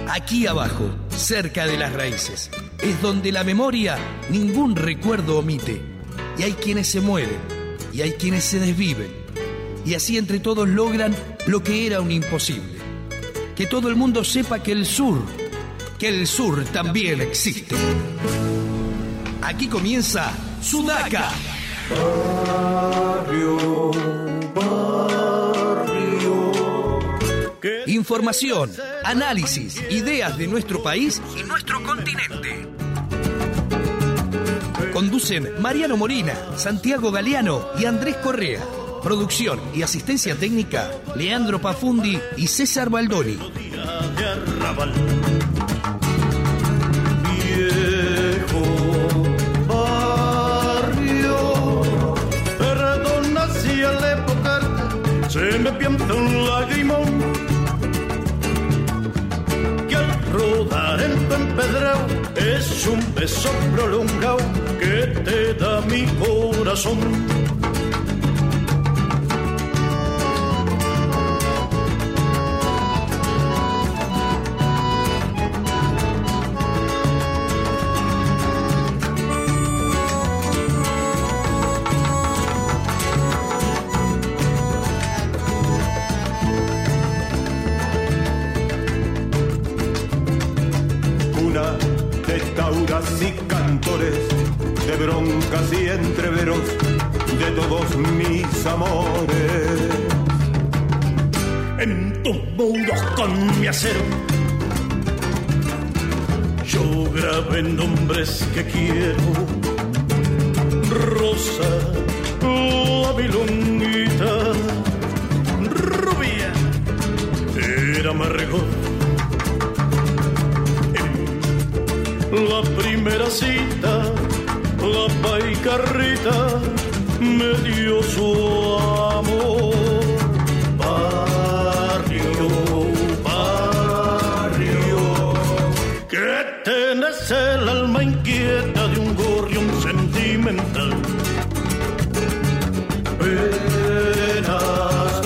Aquí abajo, cerca de las raíces, es donde la memoria ningún recuerdo omite. Y hay quienes se mueren, y hay quienes se desviven. Y así entre todos logran lo que era un imposible. Que todo el mundo sepa que el sur también existe. Aquí comienza Sudaca. Barrio. Información, análisis, ideas de nuestro país y nuestro continente. Conducen Mariano Molina, Santiago Galeano y Andrés Correa. Producción y asistencia técnica, Leandro Pafundi y César Baldoni. Viejo barrio, perdona si al evocarte se me pianta un lagrimón. Rodar en tu empedrado es un beso prolongado que te da mi corazón. Y cantores de broncas y entreveros de todos mis amores. En tus muros con mi acero yo grabé nombres que quiero. Rosa, la milonguita, rubia, era amargo. La primera cita, la paicarrita me dio su amor. Barrio, barrio, que tenés el alma inquieta de un gorrión sentimental. Penas,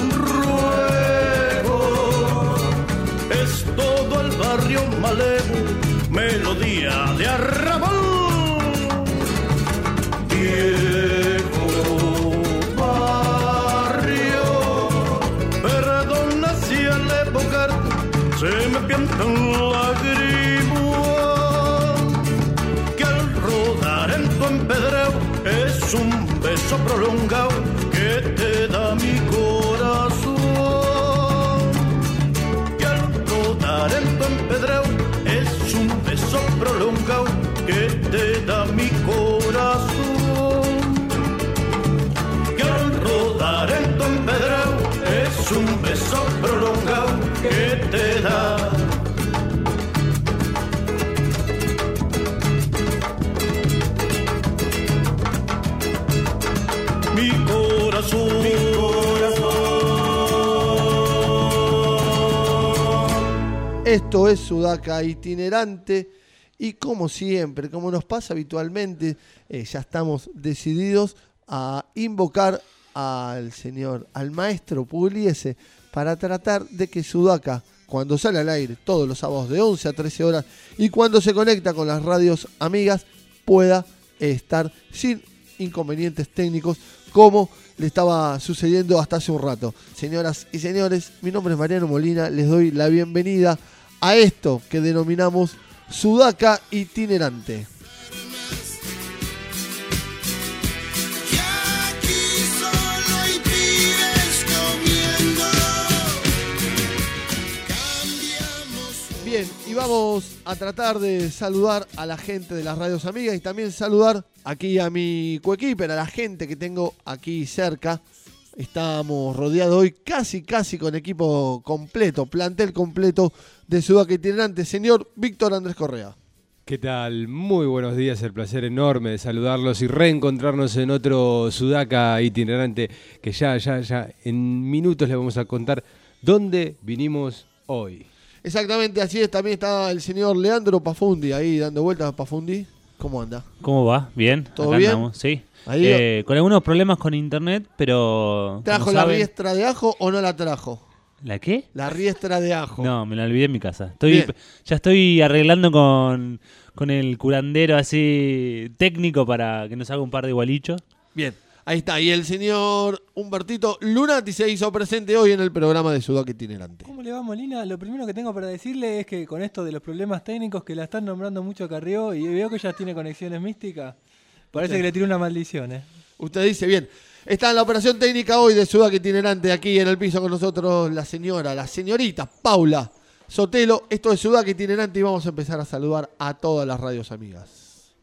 ruego, es todo el barrio malevo. Melodía de arrabal. Viejo barrio, perdona si al evocarte se me pianta un lagrimón. Que al rodar en tu empedrado es un beso prolongado que te da mi corazón. Que al rodar en tu empedrado es un beso prolongado que te da mi corazón. Que al rodar en tu empedrado es un beso prolongado que te da mi corazón. Mi corazón. Esto es Sudaca Itinerante y como siempre, como nos pasa habitualmente, ya estamos decididos a invocar al maestro Pugliese para tratar de que Sudaca, cuando sale al aire todos los sábados de 11 a 13 horas y cuando se conecta con las radios amigas, pueda estar sin inconvenientes técnicos como le estaba sucediendo hasta hace un rato. Señoras y señores, mi nombre es Mariano Molina, les doy la bienvenida a esto que denominamos Sudaca Itinerante. Bien, y vamos a tratar de saludar a la gente de las radios amigas y también saludar aquí a mi coequiper, a la gente que tengo aquí cerca. Estamos rodeados hoy casi con equipo completo, plantel completo de Sudaca Itinerante. Señor Víctor Andrés Correa. ¿Qué tal? Muy buenos días, el placer enorme de saludarlos y reencontrarnos en otro Sudaca Itinerante que ya en minutos les vamos a contar dónde vinimos hoy. Exactamente, así es. También está el señor Leandro Pafundi ahí dando vueltas. Pafundi, ¿cómo anda? ¿Cómo va? ¿Bien? ¿Todo Acá bien? Andamos, sí. Ahí con algunos problemas con internet, pero... ¿Trajo la riestra de ajo o no la trajo? ¿La qué? La riestra de ajo. No, me la olvidé en mi casa. Bien. Ya estoy arreglando con el curandero así técnico para que nos haga un par de gualichos. Bien, ahí está. Y el señor Humbertito Lunati se hizo presente hoy en el programa de Sudaca Itinerante. ¿Cómo le va, Molina? Lo primero que tengo para decirle es que con esto de los problemas técnicos que la están nombrando mucho a Carrió y veo que ya tiene conexiones místicas, parece que le tiró una maldición, ¿eh? Usted dice, bien. Está en la operación técnica hoy de Sudaca Itinerante, aquí en el piso con nosotros la señorita Paula Sotelo. Esto es Sudaca Itinerante y vamos a empezar a saludar a todas las radios amigas.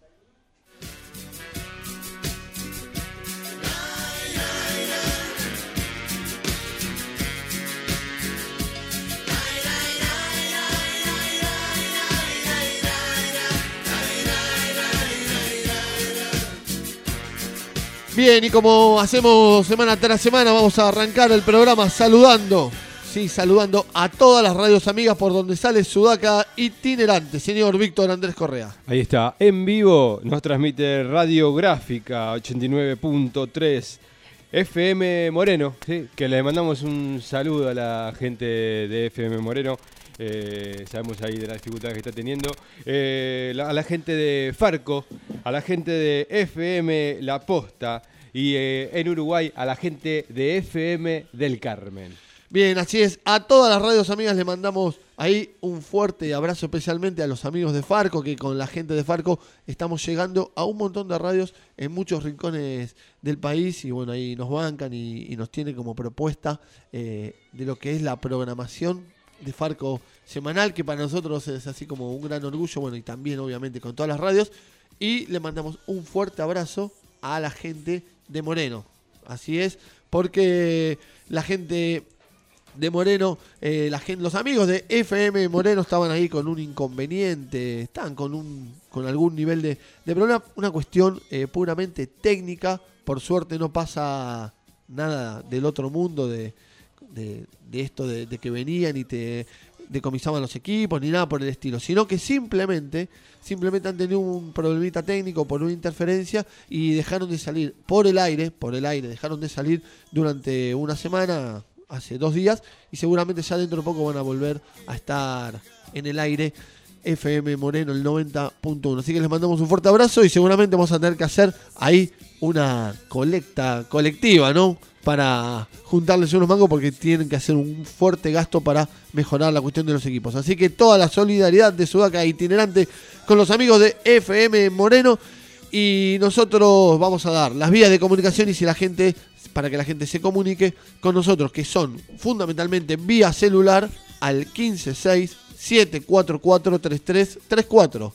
Bien, y como hacemos semana tras semana, vamos a arrancar el programa saludando a todas las radios amigas por donde sale Sudaca Itinerante. Señor Víctor Andrés Correa. Ahí está, en vivo nos transmite Radiográfica 89.3 FM Moreno, ¿sí? Que le mandamos un saludo a la gente de FM Moreno. Sabemos ahí de la dificultad que está teniendo. A la gente de Farco, a la gente de FM La Posta y en Uruguay a la gente de FM del Carmen. Bien, así es. A todas las radios amigas le mandamos ahí un fuerte abrazo, especialmente a los amigos de Farco, que con la gente de Farco estamos llegando a un montón de radios en muchos rincones del país y bueno, ahí nos bancan y nos tienen como propuesta de lo que es la programación de Farco semanal, que para nosotros es así como un gran orgullo, bueno, y también obviamente con todas las radios, y le mandamos un fuerte abrazo a la gente de Moreno, así es, porque la gente de Moreno, los amigos de FM Moreno estaban ahí con un inconveniente, estaban con algún nivel de problema, una cuestión puramente técnica, por suerte no pasa nada del otro mundo de esto de que venían y te decomisaban los equipos, ni nada por el estilo, sino que simplemente han tenido un problemita técnico por una interferencia y dejaron de salir por el aire, dejaron de salir durante una semana, hace 2 días, y seguramente ya dentro de poco van a volver a estar en el aire FM Moreno, el 90.1. Así que les mandamos un fuerte abrazo y seguramente vamos a tener que hacer ahí una colecta colectiva, ¿no? Para juntarles unos mangos porque tienen que hacer un fuerte gasto para mejorar la cuestión de los equipos. Así que toda la solidaridad de Sudaca Itinerante con los amigos de FM Moreno, y nosotros vamos a dar las vías de comunicación y para que la gente se comunique con nosotros, que son fundamentalmente vía celular al 156-744-3334.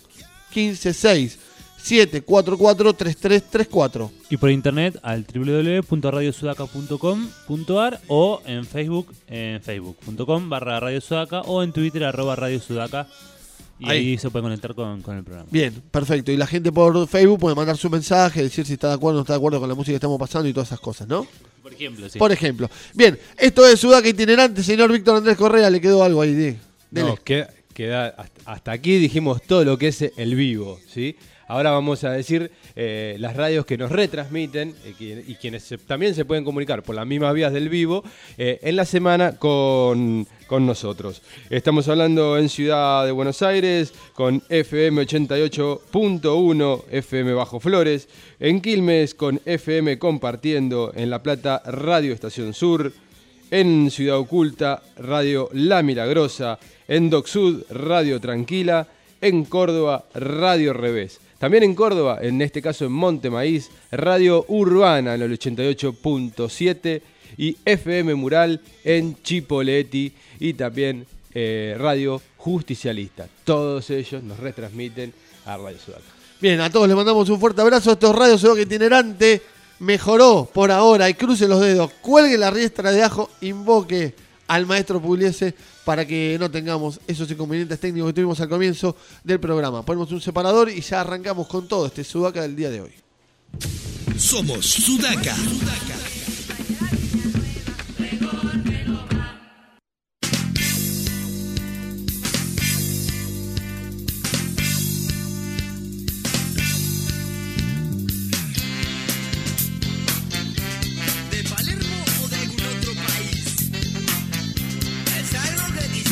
156-744-3334. Y por internet al www.radiosudaca.com.ar o en Facebook, en facebook.com/Radio Sudaca o en Twitter @Radio Sudaca. Y ahí se puede conectar con el programa. Bien, perfecto. Y la gente por Facebook puede mandar su mensaje, decir si está de acuerdo o no está de acuerdo con la música que estamos pasando y todas esas cosas, ¿no? Por ejemplo, sí. Por ejemplo. Bien, esto es Sudaca Itinerante. Señor Víctor Andrés Correa, ¿le quedó algo ahí? Dele. No, queda hasta aquí dijimos todo lo que es el vivo, ¿sí? Ahora vamos a decir las radios que nos retransmiten y quienes también se pueden comunicar por las mismas vías del vivo en la semana con nosotros. Estamos hablando en Ciudad de Buenos Aires con FM 88.1, FM Bajo Flores, en Quilmes con FM Compartiendo, en La Plata Radio Estación Sur, en Ciudad Oculta Radio La Milagrosa, en Doc Sud Radio Tranquila, en Córdoba Radio Revés. También en Córdoba, en este caso en Monte Maíz, Radio Urbana en el 88.7 y FM Mural en Chipoleti y también Radio Justicialista. Todos ellos nos retransmiten a Radio Sudaca. Bien, a todos les mandamos un fuerte abrazo. Esto es Radio Sudaca Itinerante. Mejoró por ahora y cruce los dedos. Cuelgue la riestra de ajo, invoque al maestro Pugliese para que no tengamos esos inconvenientes técnicos que tuvimos al comienzo del programa. Ponemos un separador y ya arrancamos con todo este Sudaca del día de hoy. Somos Sudaca.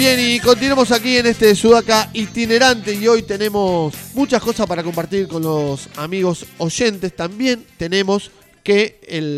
Bien, y continuamos aquí en este Sudaca itinerante y hoy tenemos muchas cosas para compartir con los amigos oyentes. También tenemos que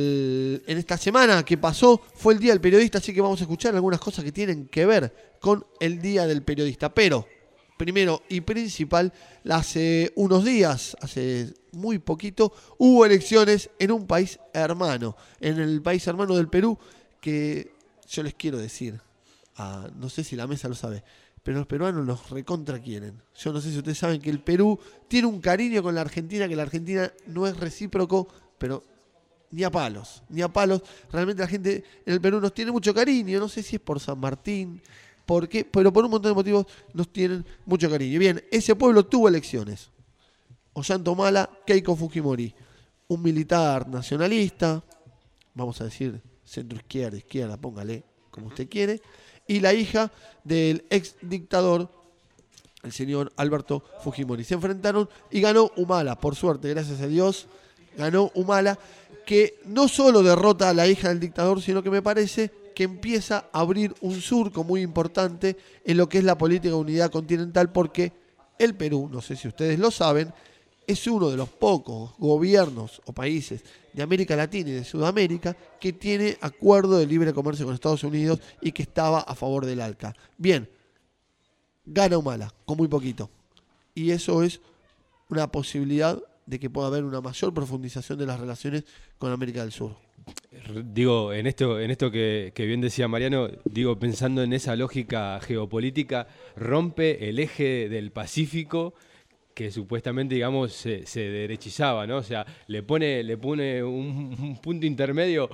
en esta semana que pasó fue el Día del Periodista, así que vamos a escuchar algunas cosas que tienen que ver con el Día del Periodista. Pero, primero y principal, hace unos días, hace muy poquito, hubo elecciones en un país hermano, en el país hermano del Perú, que yo les quiero decir, no sé si la mesa lo sabe, pero los peruanos los recontra quieren. Yo no sé si ustedes saben que el Perú tiene un cariño con la Argentina, que la Argentina no es recíproco, pero ni a palos. Realmente la gente en el Perú nos tiene mucho cariño, no sé si es por San Martín, por qué, pero por un montón de motivos nos tienen mucho cariño. Bien, ese pueblo tuvo elecciones. Ollanta Humala, Keiko Fujimori, un militar nacionalista, vamos a decir centro izquierda, póngale como usted quiere, y la hija del ex dictador, el señor Alberto Fujimori. Se enfrentaron y ganó Humala, por suerte, gracias a Dios, ganó Humala, que no solo derrota a la hija del dictador, sino que me parece que empieza a abrir un surco muy importante en lo que es la política de unidad continental, porque el Perú, no sé si ustedes lo saben, es uno de los pocos gobiernos o países de América Latina y de Sudamérica que tiene acuerdo de libre comercio con Estados Unidos y que estaba a favor del ALCA. Bien, gana Humala, con muy poquito. Y eso es una posibilidad de que pueda haber una mayor profundización de las relaciones con América del Sur. Digo, en esto que bien decía Mariano, digo, pensando en esa lógica geopolítica, rompe el eje del Pacífico que supuestamente, digamos, se derechizaba, ¿no? O sea, le pone un punto intermedio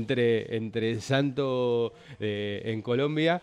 entre Santo en Colombia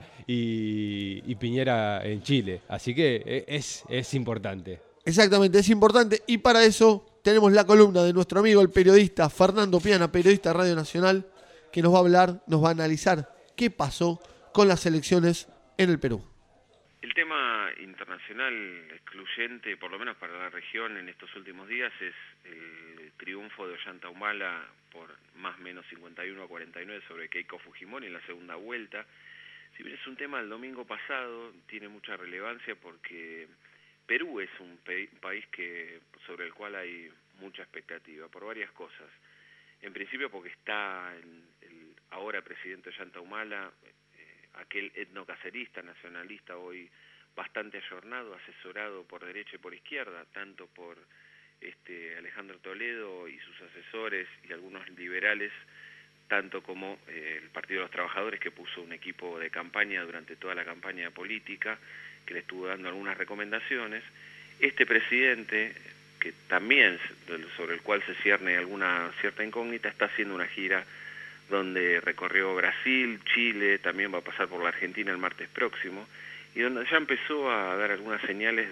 y Piñera en Chile. Así que es importante. Exactamente, es importante, y para eso tenemos la columna de nuestro amigo, el periodista Fernando Piana, periodista de Radio Nacional, que nos va a hablar, nos va a analizar qué pasó con las elecciones en el Perú. El tema internacional excluyente, por lo menos para la región en estos últimos días, es el triunfo de Ollanta Humala por más o menos 51-49 sobre Keiko Fujimori en la segunda vuelta. Si bien es un tema del domingo pasado, tiene mucha relevancia porque Perú es un país sobre el cual hay mucha expectativa, por varias cosas. En principio porque está el ahora presidente Ollanta Humala, aquel etnocacerista, nacionalista, hoy bastante ayornado, asesorado por derecha y por izquierda, tanto por Alejandro Toledo y sus asesores y algunos liberales, tanto como el Partido de los Trabajadores, que puso un equipo de campaña durante toda la campaña política, que le estuvo dando algunas recomendaciones. Este presidente, que también sobre el cual se cierne alguna cierta incógnita, está haciendo una gira donde recorrió Brasil, Chile, también va a pasar por la Argentina el martes próximo, y donde ya empezó a dar algunas señales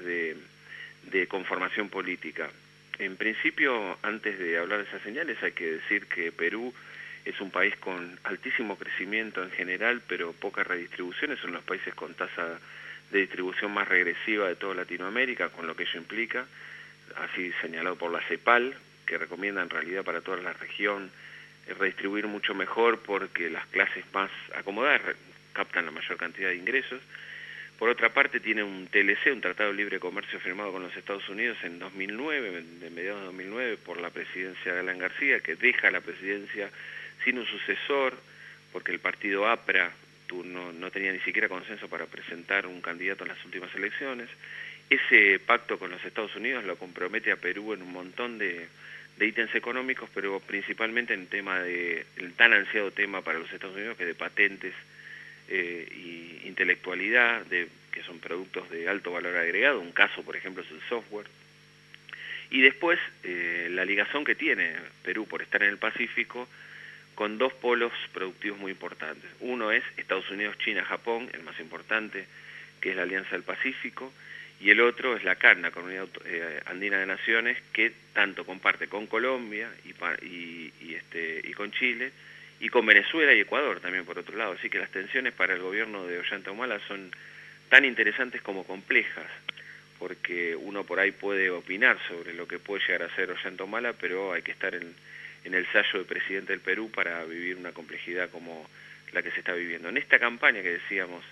de conformación política. En principio, antes de hablar de esas señales, hay que decir que Perú es un país con altísimo crecimiento en general, pero poca redistribución, es uno de los países con tasa de distribución más regresiva de toda Latinoamérica, con lo que ello implica, así señalado por la CEPAL, que recomienda en realidad para toda la región redistribuir mucho mejor porque las clases más acomodadas captan la mayor cantidad de ingresos. Por otra parte, tiene un TLC, un Tratado de Libre Comercio firmado con los Estados Unidos en 2009, de mediados de 2009, por la presidencia de Alan García, que deja la presidencia sin un sucesor, porque el partido APRA no tenía ni siquiera consenso para presentar un candidato en las últimas elecciones. Ese pacto con los Estados Unidos lo compromete a Perú en un montón de ítems económicos, pero principalmente en el tan ansiado tema para los Estados Unidos, que de patentes y intelectualidad, que son productos de alto valor agregado. Un caso, por ejemplo, es el software. Y después la ligazón que tiene Perú por estar en el Pacífico con dos polos productivos muy importantes. Uno es Estados Unidos, China, Japón, el más importante, que es la Alianza del Pacífico, y el otro es la CAN, la Comunidad Andina de Naciones, que tanto comparte con Colombia y con Chile, y con Venezuela y Ecuador también por otro lado. Así que las tensiones para el gobierno de Ollanta Humala son tan interesantes como complejas, porque uno por ahí puede opinar sobre lo que puede llegar a ser Ollanta Humala, pero hay que estar en el sayo del presidente del Perú para vivir una complejidad como la que se está viviendo. En esta campaña que decíamos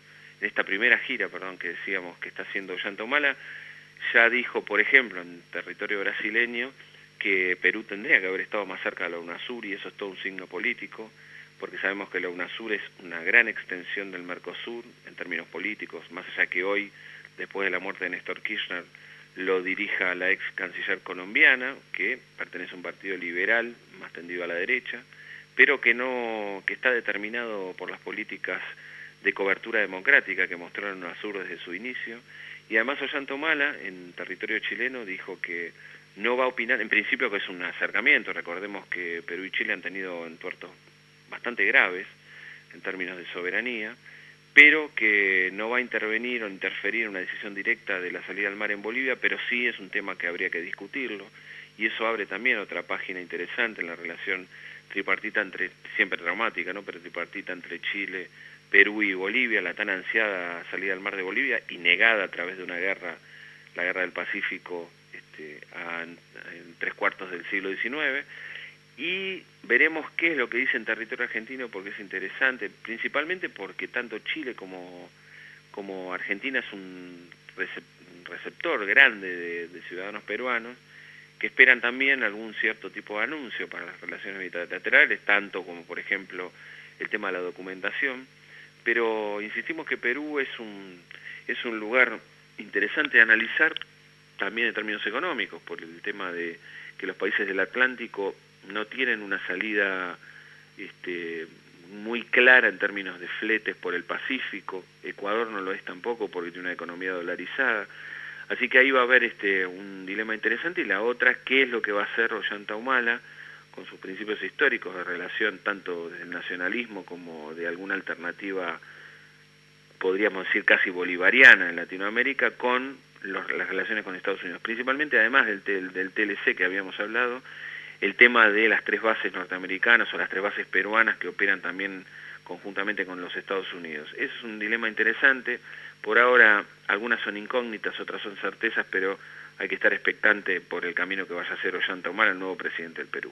esta primera gira, que decíamos que está haciendo Ollanta Humala, ya dijo, por ejemplo, en territorio brasileño, que Perú tendría que haber estado más cerca de la UNASUR, y eso es todo un signo político, porque sabemos que la UNASUR es una gran extensión del Mercosur en términos políticos, más allá que hoy, después de la muerte de Néstor Kirchner, lo dirija la ex canciller colombiana, que pertenece a un partido liberal, más tendido a la derecha, pero que está determinado por las políticas de cobertura democrática que mostraron UNASUR desde su inicio. Y además Ollanta Humala, en territorio chileno, dijo que no va a opinar, en principio que es un acercamiento, recordemos que Perú y Chile han tenido entuertos bastante graves en términos de soberanía, pero que no va a intervenir o interferir en una decisión directa de la salida al mar en Bolivia, pero sí es un tema que habría que discutirlo, y eso abre también otra página interesante en la relación tripartita siempre dramática, ¿no?, pero tripartita entre Chile, Perú y Bolivia, la tan ansiada salida al mar de Bolivia y negada a través de una guerra, la guerra del Pacífico, en 3/4 del siglo XIX, y veremos qué es lo que dice en territorio argentino, porque es interesante, principalmente porque tanto Chile como Argentina es un receptor grande de ciudadanos peruanos, que esperan también algún cierto tipo de anuncio para las relaciones bilaterales, tanto como, por ejemplo, el tema de la documentación, pero insistimos que Perú es un lugar interesante de analizar, también en términos económicos, por el tema de que los países del Atlántico no tienen una salida muy clara en términos de fletes por el Pacífico. Ecuador no lo es tampoco porque tiene una economía dolarizada. Así que ahí va a haber un dilema interesante, y la otra, qué es lo que va a hacer Ollanta Humala con sus principios históricos de relación tanto del nacionalismo como de alguna alternativa, podríamos decir casi bolivariana en Latinoamérica, con las relaciones con Estados Unidos, principalmente además del TLC que habíamos hablado, el tema de las 3 bases norteamericanas o las 3 bases peruanas que operan también conjuntamente con los Estados Unidos. Ese es un dilema interesante. Por ahora algunas son incógnitas, otras son certezas, pero hay que estar expectante por el camino que vaya a hacer Ollanta Humala, el nuevo presidente del Perú.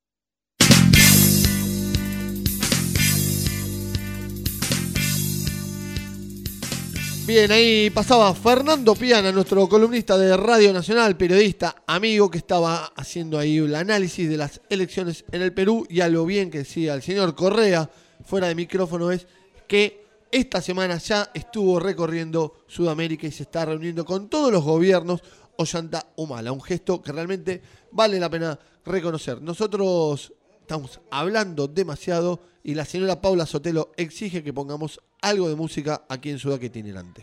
Bien, ahí pasaba Fernando Piana, nuestro columnista de Radio Nacional, periodista, amigo, que estaba haciendo ahí el análisis de las elecciones en el Perú, y a lo bien que decía el señor Correa, fuera de micrófono, es que esta semana ya estuvo recorriendo Sudamérica y se está reuniendo con todos los gobiernos Ollanta Humala, un gesto que realmente vale la pena reconocer. Nosotros estamos hablando demasiado y la señora Paula Sotelo exige que pongamos algo de música aquí en Sudaca Itinerante.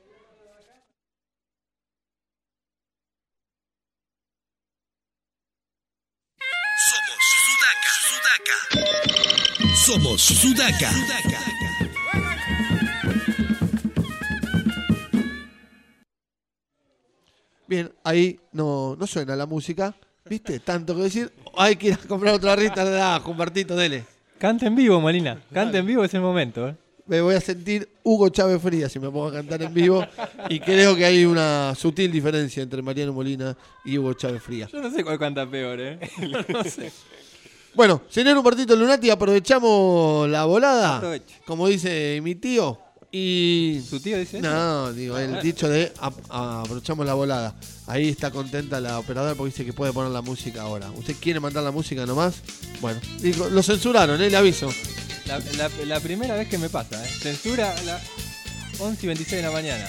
Somos Sudaca. Bien, ahí no suena la música, ¿viste? Tanto que decir, hay que ir a comprar otra barrita, Humbertito, dele. Canta en vivo, Molina. Canta en vivo, es el momento. Me voy a sentir Hugo Chávez Frías si me pongo a cantar en vivo, y creo que hay una sutil diferencia entre Mariano Molina y Hugo Chávez Frías. Yo no sé cuál canta peor, no sé. Bueno, señor Humbertito Lunati, aprovechamos la volada, Aproveche. como dice mi tío, y... ¿Su tío dice eso? No, digo, el dicho de aprovechamos la volada. Ahí está contenta la operadora porque dice que puede poner la música ahora. ¿Usted quiere mandar la música nomás? Bueno, digo, lo censuraron, le aviso. La primera vez que me pasa, Censura a las 11:26 de la mañana.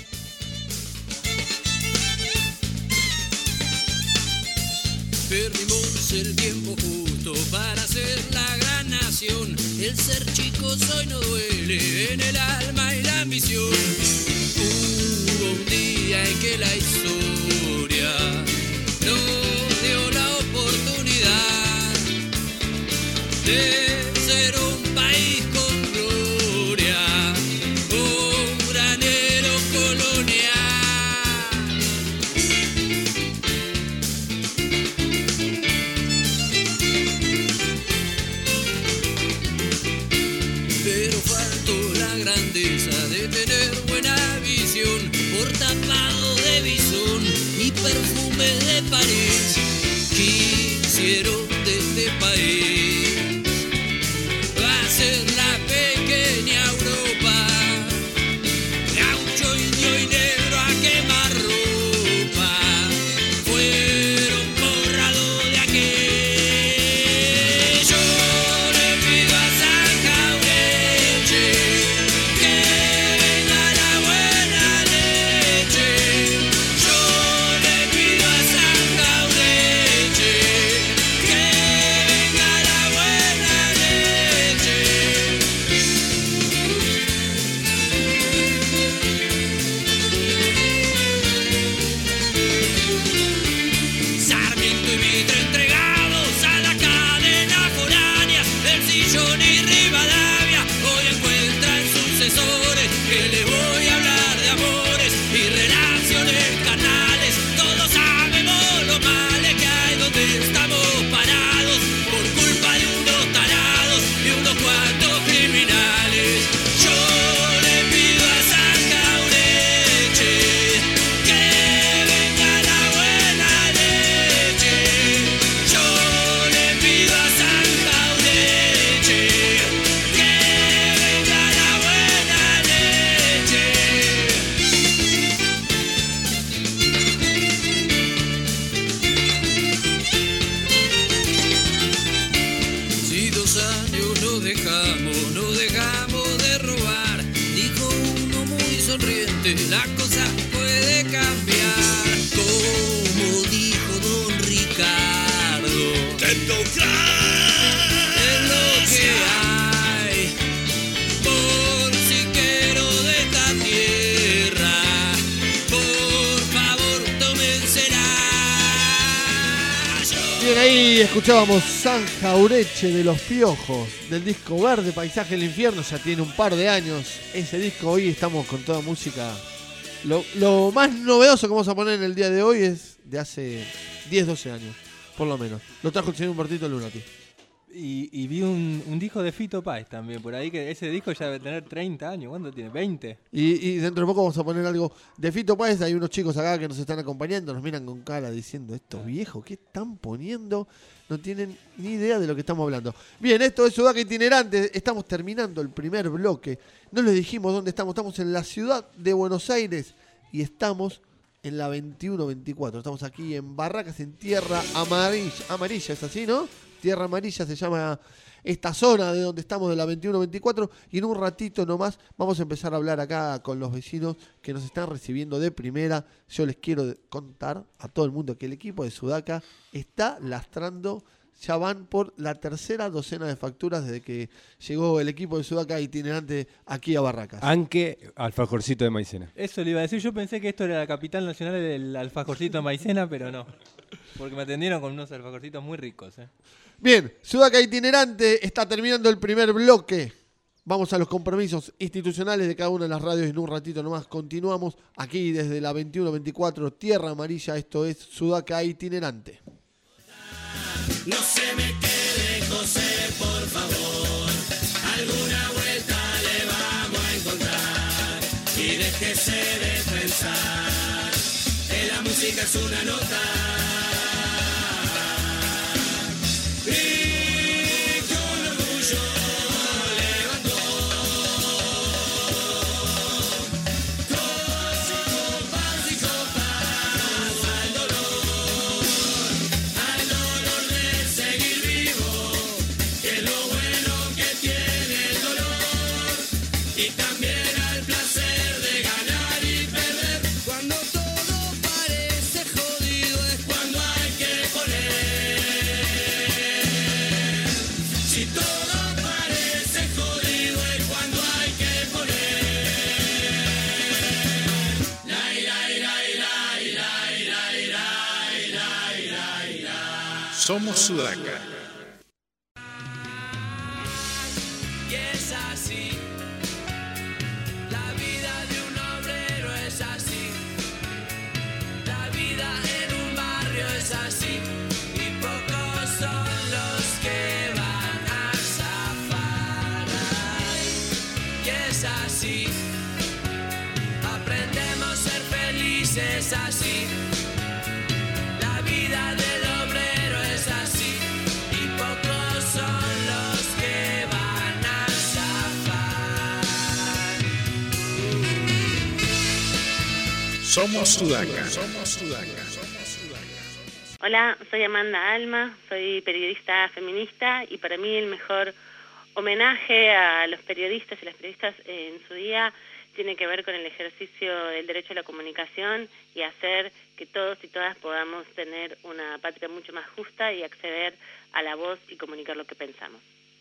Perdimos el tiempo justo para ser la gran nación. El ser chico hoy no duele en el alma y la ambición. Hubo un día en que la historia nos dio la oportunidad de ser un país con gloria, un granero colonial. Pero faltó la grandeza de tener buena visión, por tapado de bisón y perfume de París. Quisieron de este país va a ser la pequeña Europa la cosa puede cambiar. Como dijo don Ricardo, es lo que hay. Por siquero de esta tierra, por favor tómensela. Bien, ahí escuchábamos San Jaureche de Los Piojos, del disco Verde, Paisaje del Infierno. Ya tiene un par de años ese disco. Hoy estamos con toda música. Lo más novedoso que vamos a poner en el día de hoy es de hace 10, 12 años, por lo menos. Lo trajo el señor Humbertito Lunati. Y vi un disco de Fito Páez también por ahí, que ese disco ya debe tener 30 años. ¿Cuánto tiene? 20. Y dentro de poco vamos a poner algo de Fito Páez. Hay unos chicos acá que nos están acompañando, nos miran con cara diciendo, estos viejos, ¿qué están poniendo? No tienen ni idea de lo que estamos hablando. Bien, esto es Sudaca Itinerante. Estamos terminando el primer bloque. No les dijimos dónde estamos. Estamos en la ciudad de Buenos Aires y estamos en la 21-24. Estamos aquí en Barracas, en Tierra Amarilla, es así, ¿no? Tierra Amarilla se llama esta zona de donde estamos, de la 21-24, y en un ratito nomás vamos a empezar a hablar acá con los vecinos que nos están recibiendo de primera. Yo les quiero contar a todo el mundo que el equipo de Sudaca está lastrando, ya van por la tercera docena de facturas desde que llegó el equipo de Sudaca Itinerante aquí a Barracas. Aunque alfajorcito de maicena. Eso le iba a decir, yo pensé que esto era la capital nacional del alfajorcito de maicena, pero no. Porque me atendieron con unos alfajorcitos muy ricos. Bien, Sudaca Itinerante está terminando el primer bloque. Vamos a los compromisos institucionales de cada una de las radios y en un ratito nomás continuamos aquí desde la 21-24, Tierra Amarilla. Esto es Sudaca Itinerante. No se me quede, José, por favor. Alguna vuelta le vamos a encontrar. Y déjese de pensar que la música es una nota. Y con orgullo levantó copas y copas al dolor de seguir vivo, que es lo bueno que tiene el dolor, y también al placer de ganar y perder. Cuando todo parece jodido es cuando hay que poner. Si todo parece jodido es cuando hay que poner. Somos Sudaca. Y es así, la vida de un obrero es así, la vida en un barrio es así, y pocos son los que van a zafar. Y es así, aprendemos a ser felices así, la vida del obrero es así, y pocos son los que van a zafar. Somos Sudaca. Somos Sudaca. Hola, soy Amanda Alma, soy periodista feminista y para mí el mejor homenaje a los periodistas y las periodistas en su día tiene que ver con el ejercicio del derecho a la comunicación y hacer que todos y todas podamos tener una patria mucho más justa y acceder a la voz y comunicar lo que pensamos.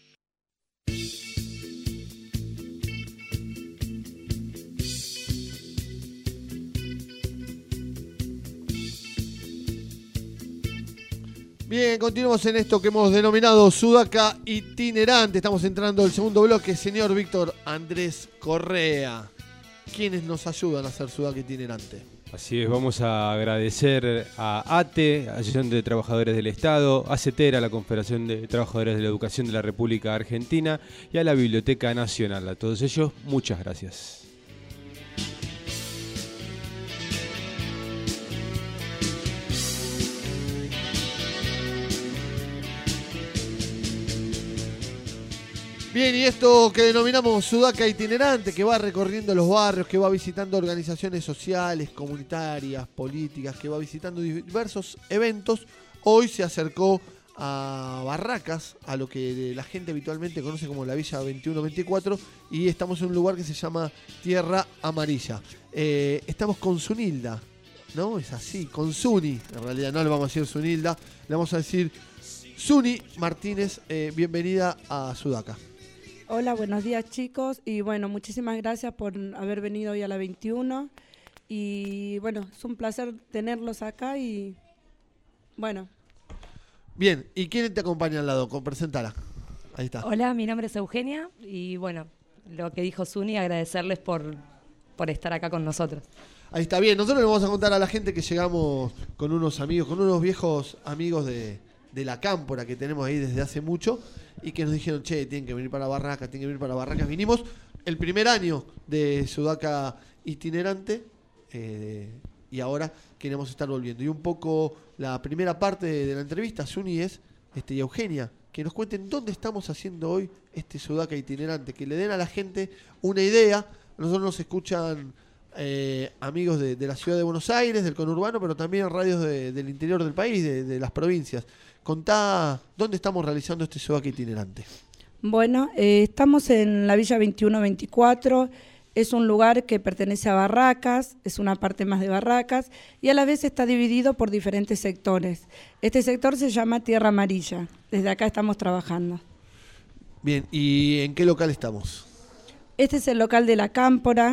Bien, continuamos en esto que hemos denominado Sudaca Itinerante. Estamos entrando al segundo bloque. Señor Víctor Andrés Correa, ¿quiénes nos ayudan a hacer Sudaca Itinerante? Así es, vamos a agradecer a ATE, Asociación de Trabajadores del Estado, a CETERA, la Confederación de Trabajadores de la Educación de la República Argentina, y a la Biblioteca Nacional. A todos ellos, muchas gracias. Bien, y esto que denominamos Sudaca Itinerante, que va recorriendo los barrios, que va visitando organizaciones sociales, comunitarias, políticas, que va visitando diversos eventos, hoy se acercó a Barracas, a lo que la gente habitualmente conoce como la Villa 2124, y estamos en un lugar que se llama Tierra Amarilla. Estamos con Zunilda, ¿no? Es así, con Zuni. En realidad no le vamos a decir Zunilda, le vamos a decir Zuni Martínez. Bienvenida a Sudaca. Hola, buenos días chicos, y bueno, muchísimas gracias por haber venido hoy a la 21, y bueno, es un placer tenerlos acá y bueno. Bien, ¿y quién te acompaña al lado? Presentala. Ahí está. Hola, mi nombre es Eugenia y bueno, lo que dijo Zuni, agradecerles por estar acá con nosotros. Ahí está, bien. Nosotros le vamos a contar a la gente que llegamos con unos amigos, con unos viejos amigos de la cámpora que tenemos ahí desde hace mucho y que nos dijeron, che, tienen que venir para Barracas, tienen que venir para Barracas. Vinimos el primer año de Sudaca itinerante y ahora queremos estar volviendo. Y un poco la primera parte de la entrevista, Zuni y Eugenia, que nos cuenten dónde estamos haciendo hoy este Sudaca itinerante, que le den a la gente una idea. Nosotros nos escuchan amigos de la ciudad de Buenos Aires, del conurbano, pero también radios del interior del país, de las provincias. Contá dónde estamos realizando este Sudaca itinerante. Bueno, estamos en la Villa 2124. Es un lugar que pertenece a Barracas, es una parte más de Barracas, y a la vez está dividido por diferentes sectores. Este sector se llama Tierra Amarilla. Desde acá estamos trabajando. Bien, ¿y en qué local estamos? Este es el local de la Cámpora,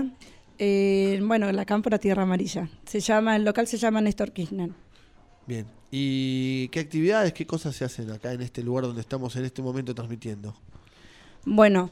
la Cámpora Tierra Amarilla. El local se llama Néstor Kirchner. Bien, ¿y qué actividades, qué cosas se hacen acá en este lugar donde estamos en este momento transmitiendo? Bueno,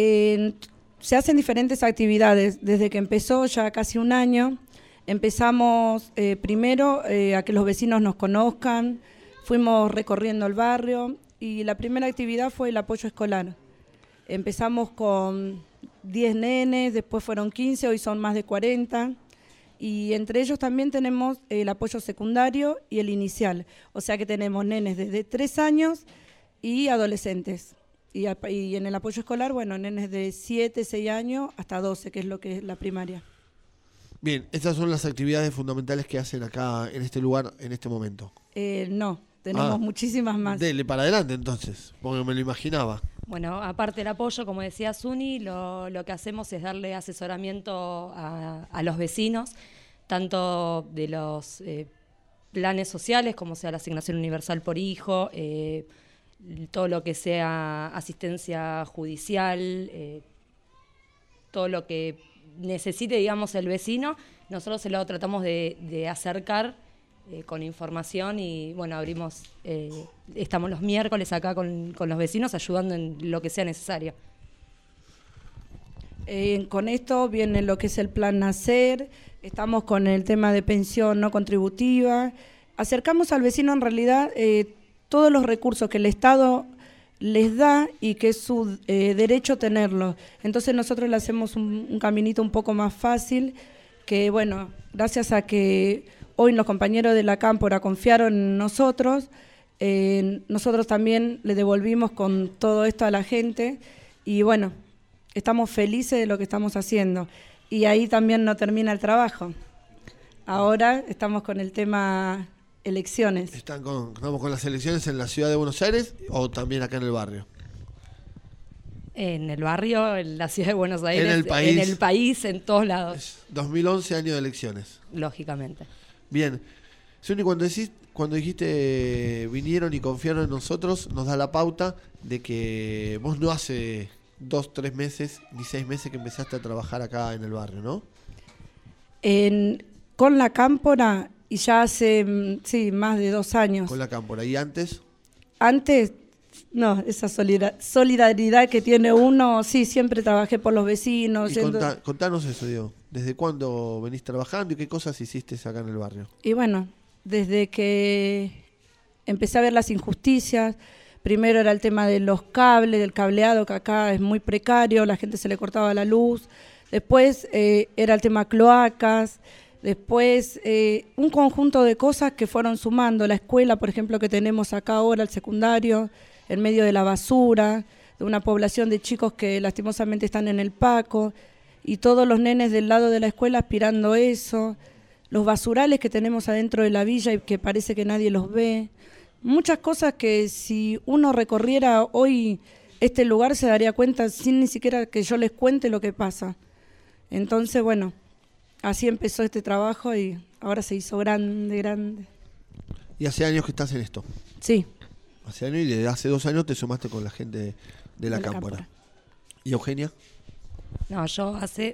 se hacen diferentes actividades. Desde que empezó ya casi un año, empezamos primero a que los vecinos nos conozcan, fuimos recorriendo el barrio y la primera actividad fue el apoyo escolar. Empezamos con 10 nenes, después fueron 15, hoy son más de 40 y entre ellos también tenemos el apoyo secundario y el inicial. O sea que tenemos nenes desde 3 años y adolescentes. Y en el apoyo escolar, bueno, nenes de 7, 6 años hasta 12, que es lo que es la primaria. Bien, estas son las actividades fundamentales que hacen acá en este lugar en este momento. No, tenemos muchísimas más. Dele para adelante entonces, porque me lo imaginaba. Bueno, aparte del apoyo, como decía Zuni, lo que hacemos es darle asesoramiento a los vecinos, tanto de los planes sociales, como sea la asignación universal por hijo, todo lo que sea asistencia judicial, todo lo que necesite, digamos, el vecino, nosotros se lo tratamos de acercar con información y, bueno, estamos los miércoles acá con los vecinos ayudando en lo que sea necesario. Con esto viene lo que es el Plan Nacer, estamos con el tema de pensión no contributiva, acercamos al vecino en realidad todos los recursos que el Estado les da y que es su derecho tenerlos. Entonces nosotros le hacemos un caminito un poco más fácil, que bueno, gracias a que hoy los compañeros de la Cámpora confiaron en nosotros, nosotros también le devolvimos con todo esto a la gente y bueno, estamos felices de lo que estamos haciendo. Y ahí también no termina el trabajo. Ahora estamos con el tema elecciones. ¿Estamos con las elecciones en la ciudad de Buenos Aires o también acá en el barrio? En el barrio, en la ciudad de Buenos Aires, en el país, en todos lados. 2011, año de elecciones. Lógicamente. Bien. Zuni, cuando dijiste vinieron y confiaron en nosotros, nos da la pauta de que vos no hace 2, 3 meses ni 6 meses que empezaste a trabajar acá en el barrio, ¿no? Con la Cámpora, y ya hace, más de 2 años. Con la Cámpora. ¿Y antes? Antes, no, esa solidaridad que tiene uno, sí, siempre trabajé por los vecinos. Y contanos eso, Diego. ¿Desde cuándo venís trabajando y qué cosas hiciste acá en el barrio? Y bueno, desde que empecé a ver las injusticias, primero era el tema de los cables, del cableado, que acá es muy precario, la gente se le cortaba la luz. Después era el tema cloacas. Después, un conjunto de cosas que fueron sumando. La escuela, por ejemplo, que tenemos acá ahora, el secundario, en medio de la basura, de una población de chicos que lastimosamente están en el Paco, y todos los nenes del lado de la escuela aspirando eso. Los basurales que tenemos adentro de la villa y que parece que nadie los ve. Muchas cosas que si uno recorriera hoy este lugar se daría cuenta sin ni siquiera que yo les cuente lo que pasa. Entonces, bueno, así empezó este trabajo y ahora se hizo grande. ¿Y hace años que estás en esto? Sí. Hace años, y desde hace 2 años te sumaste con la gente de la Cámpora. ¿Y Eugenia? No, yo hace,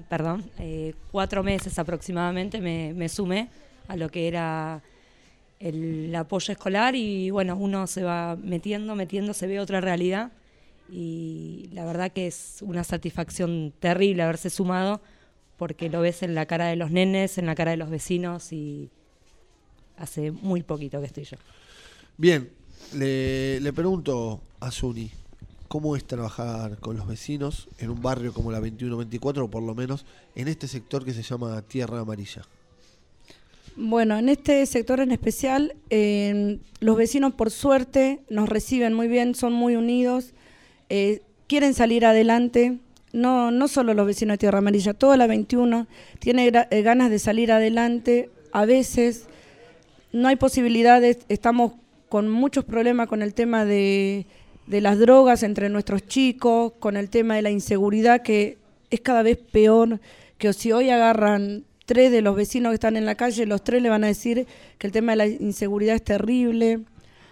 4 meses aproximadamente me sumé a lo que era el apoyo escolar y bueno, uno se va metiendo, se ve otra realidad y la verdad que es una satisfacción terrible haberse sumado porque lo ves en la cara de los nenes, en la cara de los vecinos y hace muy poquito que estoy yo. Bien, le pregunto a Suni, ¿cómo es trabajar con los vecinos en un barrio como la 21-24 o por lo menos en este sector que se llama Tierra Amarilla? Bueno, en este sector en especial, los vecinos por suerte nos reciben muy bien, son muy unidos, quieren salir adelante, no solo los vecinos de Tierra Amarilla, toda la 21 tiene ganas de salir adelante, a veces no hay posibilidades, estamos con muchos problemas con el tema de las drogas entre nuestros chicos, con el tema de la inseguridad que es cada vez peor, que si hoy agarran 3 de los vecinos que están en la calle, los 3 le van a decir que el tema de la inseguridad es terrible.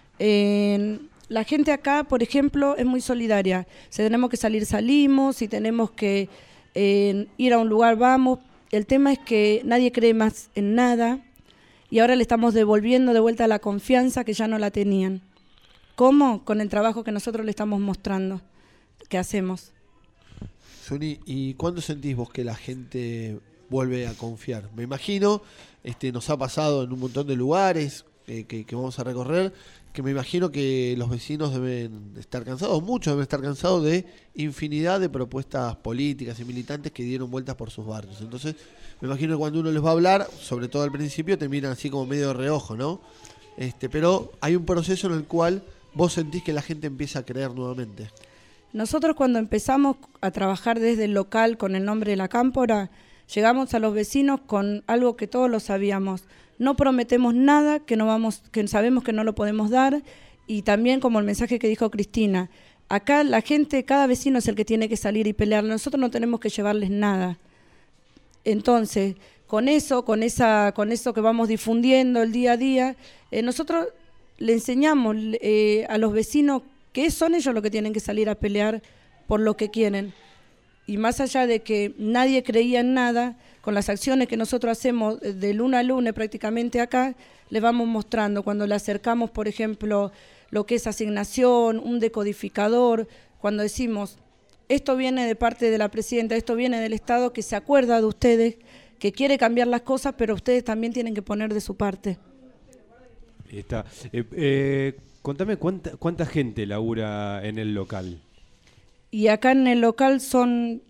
La gente acá, por ejemplo, es muy solidaria. Si tenemos que salir, salimos, si tenemos que ir a un lugar, vamos. El tema es que nadie cree más en nada y ahora le estamos devolviendo de vuelta la confianza que ya no la tenían. ¿Cómo? Con el trabajo que nosotros le estamos mostrando, que hacemos. Suni, ¿y cuándo sentís vos que la gente vuelve a confiar? Me imagino, nos ha pasado en un montón de lugares que vamos a recorrer, que me imagino que los vecinos deben estar cansados, muchos deben estar cansados de infinidad de propuestas políticas y militantes que dieron vueltas por sus barrios. Entonces, me imagino que cuando uno les va a hablar, sobre todo al principio, te miran así como medio de reojo, ¿no? Pero hay un proceso en el cual vos sentís que la gente empieza a creer nuevamente. Nosotros cuando empezamos a trabajar desde el local con el nombre de la Cámpora, llegamos a los vecinos con algo que todos lo sabíamos. No prometemos nada que sabemos que no lo podemos dar y también como el mensaje que dijo Cristina, acá la gente, cada vecino es el que tiene que salir y pelear, nosotros no tenemos que llevarles nada. Entonces, con eso que vamos difundiendo el día a día, nosotros le enseñamos a los vecinos que son ellos los que tienen que salir a pelear por lo que quieren. Y más allá de que nadie creía en nada, con las acciones que nosotros hacemos de lunes a lunes prácticamente acá, les vamos mostrando. Cuando le acercamos, por ejemplo, lo que es asignación, un decodificador, cuando decimos, esto viene de parte de la presidenta, esto viene del Estado, que se acuerda de ustedes, que quiere cambiar las cosas, pero ustedes también tienen que poner de su parte. Ahí está. Contame cuánta gente labura en el local. Y acá en el local son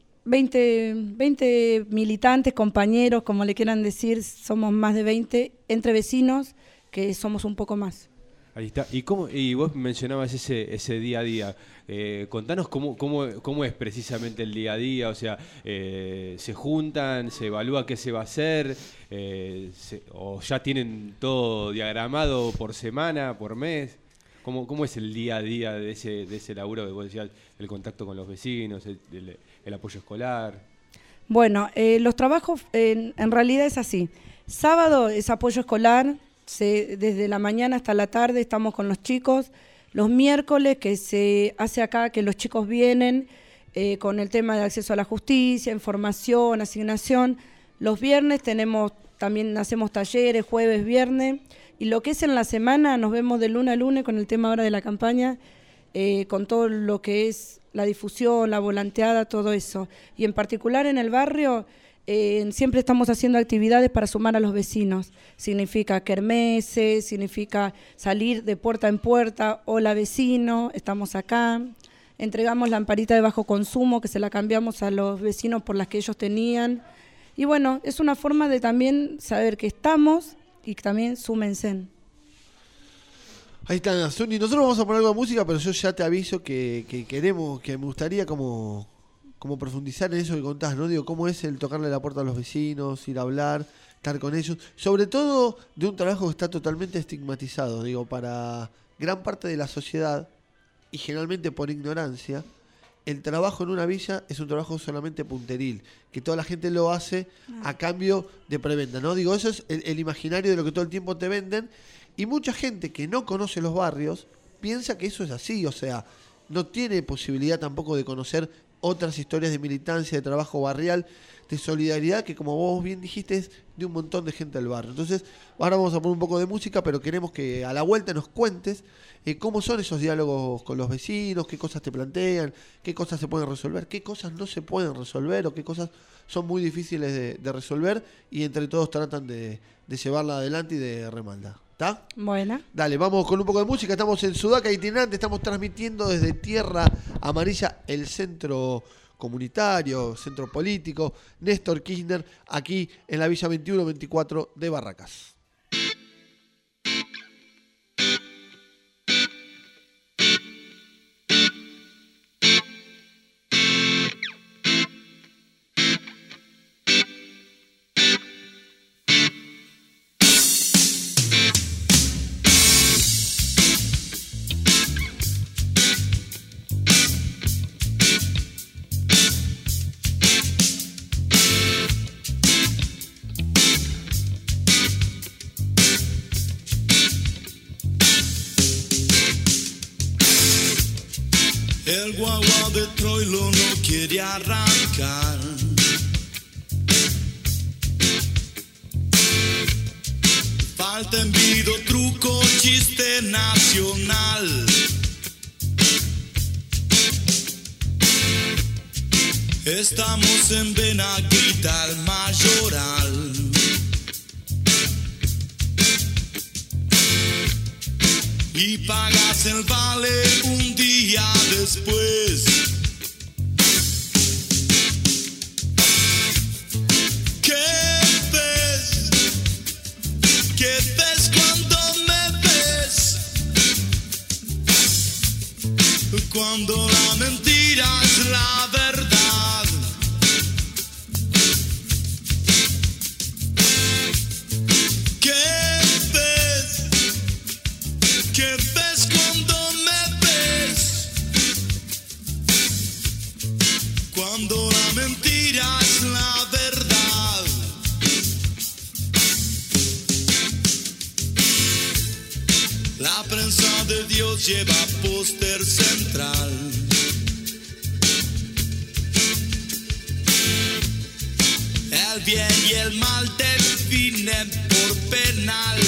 20 militantes, compañeros, como le quieran decir, somos más de 20, entre vecinos, que somos un poco más. Ahí está. Y vos mencionabas ese día a día. Contanos cómo es precisamente el día a día. O sea, ¿se juntan, se evalúa qué se va a hacer? ¿O ya tienen todo diagramado por semana, por mes? ¿Cómo es el día a día de ese laburo que vos decías, el contacto con los vecinos, el apoyo escolar? Bueno, los trabajos en realidad es así. Sábado es apoyo escolar, desde la mañana hasta la tarde estamos con los chicos. Los miércoles que se hace acá, que los chicos vienen con el tema de acceso a la justicia, información, asignación. Los viernes también hacemos talleres, jueves, viernes. Y lo que es en la semana, nos vemos de lunes a lunes con el tema ahora de la campaña, con todo lo que es la difusión, la volanteada, todo eso. Y en particular en el barrio, siempre estamos haciendo actividades para sumar a los vecinos. Significa kermeses, significa salir de puerta en puerta, hola vecino, estamos acá. Entregamos lamparita de bajo consumo, que se la cambiamos a los vecinos por las que ellos tenían. Y bueno, es una forma de también saber que estamos y que también súmense. Ahí está, Suni. Nosotros vamos a poner algo de música, pero yo ya te aviso que me gustaría como profundizar en eso que contás, ¿no? Digo, cómo es el tocarle la puerta a los vecinos, ir a hablar, estar con ellos. Sobre todo de un trabajo que está totalmente estigmatizado, digo, para gran parte de la sociedad, y generalmente por ignorancia, el trabajo en una villa es un trabajo solamente punteril, que toda la gente lo hace a cambio de preventa, ¿no? Digo, eso es el imaginario de lo que todo el tiempo te venden, y mucha gente que no conoce los barrios piensa que eso es así, o sea, no tiene posibilidad tampoco de conocer otras historias de militancia, de trabajo barrial, de solidaridad, que como vos bien dijiste es de un montón de gente del barrio. Entonces, ahora vamos a poner un poco de música, pero queremos que a la vuelta nos cuentes cómo son esos diálogos con los vecinos, qué cosas te plantean, qué cosas se pueden resolver, qué cosas no se pueden resolver o qué cosas son muy difíciles de resolver, y entre todos tratan de llevarla adelante y de remalda. ¿Está? Buena. Dale, vamos con un poco de música. Estamos en Sudaca Itinerante, estamos transmitiendo desde Tierra Amarilla, el centro comunitario, centro político, Néstor Kirchner, aquí en la Villa 21-24 de Barracas. El guagua de Troilo no quiere arrancar. Falta envido, truco, chiste nacional. Estamos en Benaguita, el Mayoral. Y pagas el vale un día después. ¿Qué ves? ¿Qué ves cuando me ves? Cuando la mentira es la verdad. ¿Qué ves? ¿Qué ves cuando me ves? Cuando la mentira es la verdad. La prensa de Dios lleva póster central. El bien y el mal definen por penal.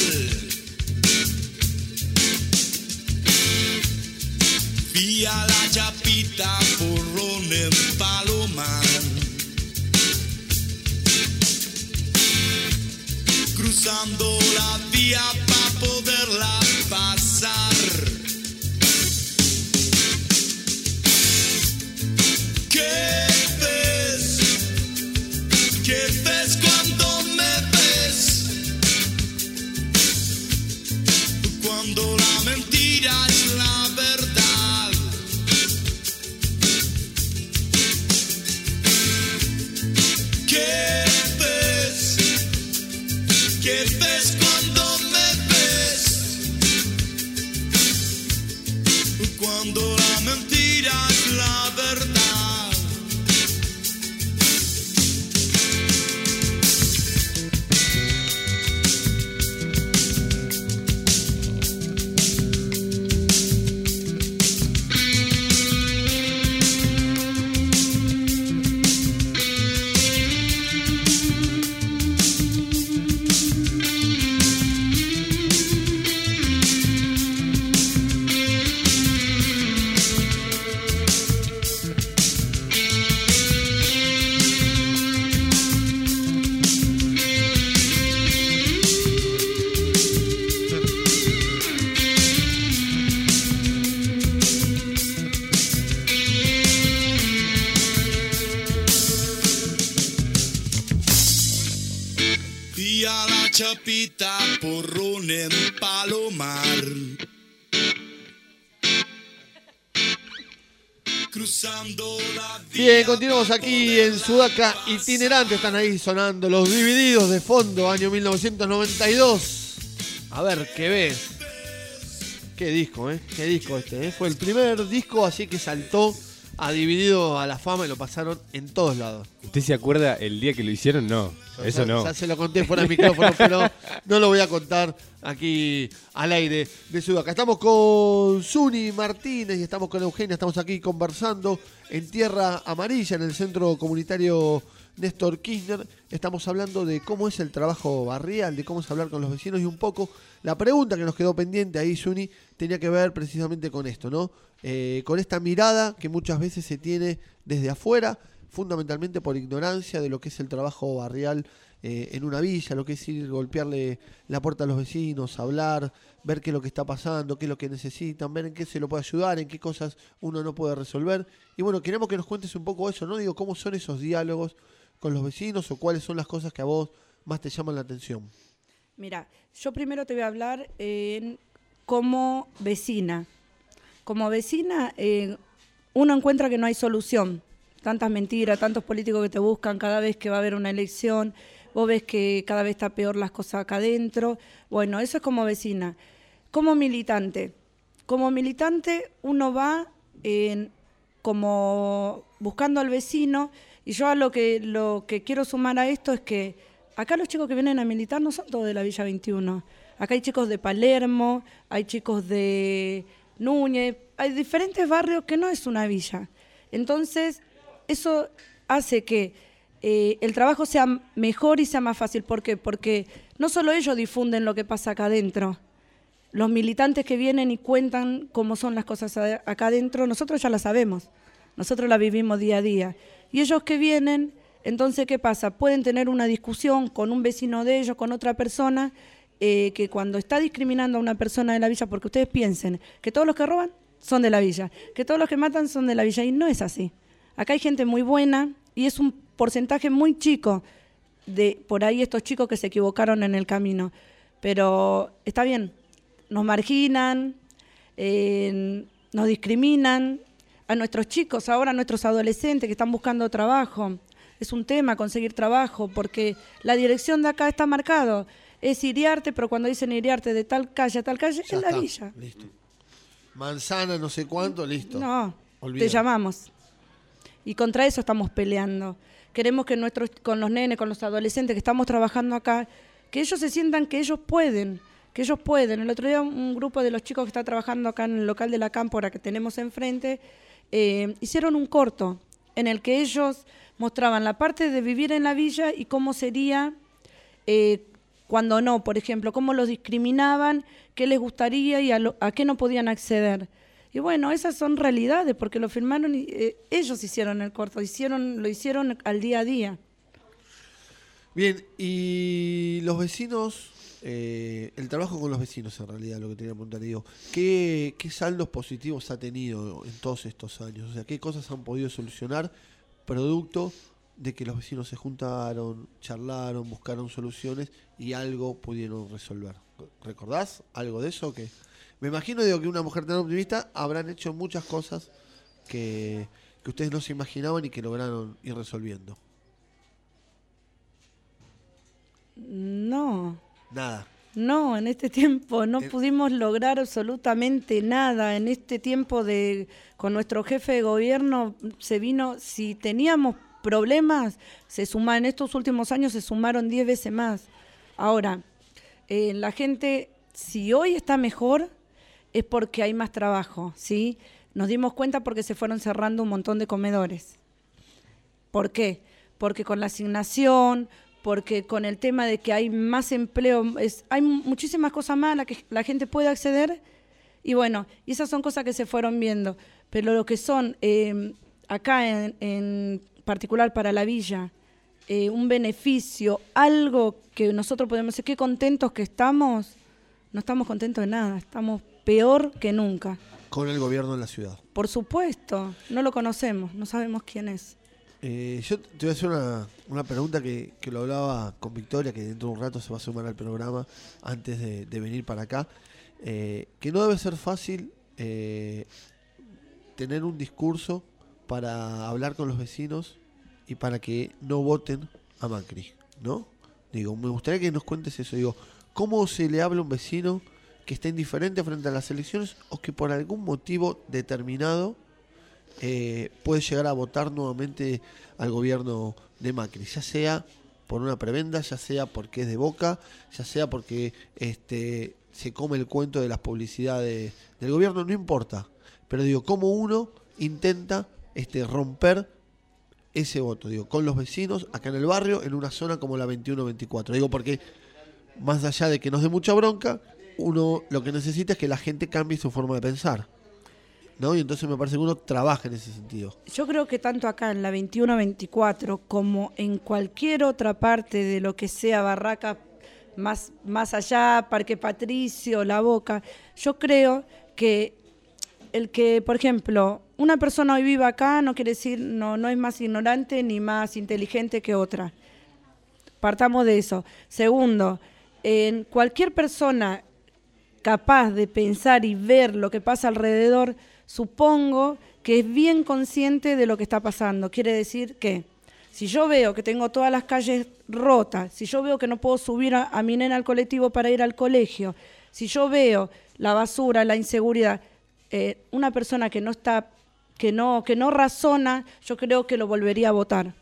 Vía la Chapita, porrón en Palomar. Cruzando la vía para poderla pasar. ¿Qué ves? ¿Qué ves cuando me ves? Cuando la mentira es la verdad. ¿Qué ves? ¿Qué ves cuando me ves? Cuando la mentira es la verdad. Vía la Chapita, porrón en Palomar. cruzando la vía. Bien, continuamos aquí en Sudaca Itinerante. Están ahí sonando los Divididos de fondo, año 1992. A ver, ¿qué ves? Qué disco, ¿eh? Qué disco este, ¿eh? Fue el primer disco así que saltó a Dividido a la fama y lo pasaron en todos lados. ¿Usted se acuerda el día que lo hicieron? No, eso no. Ya se lo conté fuera del micrófono, pero no lo voy a contar aquí al aire de Sudaca. Estamos con Zuni Martínez y estamos con Eugenia. Estamos aquí conversando en Tierra Amarilla, en el Centro Comunitario Néstor Kirchner. Estamos hablando de cómo es el trabajo barrial, de cómo es hablar con los vecinos y un poco la pregunta que nos quedó pendiente ahí, Zuni, tenía que ver precisamente con esto, ¿no? Con esta mirada que muchas veces se tiene desde afuera, fundamentalmente por ignorancia de lo que es el trabajo barrial en una villa, lo que es ir golpearle la puerta a los vecinos, hablar, ver qué es lo que está pasando, qué es lo que necesitan, ver en qué se lo puede ayudar, en qué cosas uno no puede resolver. Y bueno, queremos que nos cuentes un poco eso, ¿no? Digo, ¿cómo son esos diálogos con los vecinos o cuáles son las cosas que a vos más te llaman la atención? Mira, yo primero te voy a hablar como vecina. Como vecina, uno encuentra que no hay solución. Tantas mentiras, tantos políticos que te buscan cada vez que va a haber una elección. Vos ves que cada vez está peor las cosas acá adentro. Bueno, eso es como vecina. Como militante uno va como buscando al vecino. Y yo lo que quiero sumar a esto es que acá los chicos que vienen a militar no son todos de la Villa 21. Acá hay chicos de Palermo, hay chicos de Núñez, hay diferentes barrios que no es una villa. Entonces, eso hace que el trabajo sea mejor y sea más fácil. ¿Por qué? Porque no solo ellos difunden lo que pasa acá adentro. Los militantes que vienen y cuentan cómo son las cosas acá adentro, nosotros ya las sabemos. Nosotros las vivimos día a día. Y ellos que vienen, entonces, ¿qué pasa? Pueden tener una discusión con un vecino de ellos, con otra persona, que cuando está discriminando a una persona de la villa, porque ustedes piensen que todos los que roban son de la villa, que todos los que matan son de la villa, y no es así. Acá hay gente muy buena y es un porcentaje muy chico de por ahí estos chicos que se equivocaron en el camino. Pero está bien, nos marginan, nos discriminan. A nuestros chicos, ahora a nuestros adolescentes que están buscando trabajo, es un tema conseguir trabajo, porque la dirección de acá está marcado. Es Iriarte, pero cuando dicen Iriarte de tal calle a tal calle, Ya es la está, villa. Listo. Manzana, no sé cuánto, listo. No, Olvídate. te llamamos. Y contra eso estamos peleando. Queremos que con los nenes, con los adolescentes que estamos trabajando acá, que ellos se sientan que ellos pueden. El otro día un grupo de los chicos que está trabajando acá en el local de la Cámpora que tenemos enfrente, hicieron un corto en el que ellos mostraban la parte de vivir en la villa y cómo sería cuando no, por ejemplo, cómo los discriminaban, qué les gustaría y a qué no podían acceder. Y bueno, esas son realidades porque lo firmaron y ellos hicieron el corto, lo hicieron al día a día. Bien, y los vecinos, el trabajo con los vecinos en realidad, lo que tenía que preguntar, digo, ¿qué saldos positivos ha tenido en todos estos años? O sea, ¿qué cosas han podido solucionar producto de que los vecinos se juntaron, charlaron, buscaron soluciones y algo pudieron resolver? ¿Recordás algo de eso? Que me imagino, digo, que una mujer tan optimista habrán hecho muchas cosas que ustedes no se imaginaban y que lograron ir resolviendo. No. Nada. No, en este tiempo no pudimos lograr absolutamente nada. En este tiempo con nuestro jefe de gobierno si teníamos problemas, en estos últimos años se sumaron 10 veces más. Ahora, la gente, si hoy está mejor, es porque hay más trabajo, ¿sí? Nos dimos cuenta porque se fueron cerrando un montón de comedores. ¿Por qué? Porque con la asignación, porque con el tema de que hay más empleo, hay muchísimas cosas más a las que la gente puede acceder, y bueno, y esas son cosas que se fueron viendo. Pero lo que son, acá en particular para la villa, un beneficio, algo que nosotros podemos decir, qué contentos que estamos, no estamos contentos de nada, estamos peor que nunca. Con el gobierno de la ciudad. Por supuesto, no lo conocemos, no sabemos quién es. Yo te voy a hacer una pregunta que lo hablaba con Victoria, que dentro de un rato se va a sumar al programa antes de venir para acá, que no debe ser fácil tener un discurso para hablar con los vecinos y para que no voten a Macri, ¿no? Digo, me gustaría que nos cuentes eso. Digo, ¿cómo se le habla a un vecino que está indiferente frente a las elecciones o que por algún motivo determinado puede llegar a votar nuevamente al gobierno de Macri? Ya sea por una prebenda, ya sea porque es de Boca, ya sea porque se come el cuento de las publicidades del gobierno, no importa. Pero digo, ¿cómo uno intenta romper ese voto? Digo, con los vecinos, acá en el barrio, en una zona como la 21-24. Digo, porque más allá de que nos dé mucha bronca, uno lo que necesita es que la gente cambie su forma de pensar, ¿no? Y entonces me parece que uno trabaja en ese sentido. Yo creo que tanto acá en la 21-24 como en cualquier otra parte de lo que sea Barraca, más allá, Parque Patricio, La Boca, yo creo que el que, por ejemplo, una persona hoy viva acá no quiere decir, no es más ignorante ni más inteligente que otra. Partamos de eso. Segundo, en cualquier persona capaz de pensar y ver lo que pasa alrededor, supongo que es bien consciente de lo que está pasando. Quiere decir que si yo veo que tengo todas las calles rotas, si yo veo que no puedo subir a mi nena al colectivo para ir al colegio, si yo veo la basura, la inseguridad, una persona que no razona, yo creo que lo volvería a votar.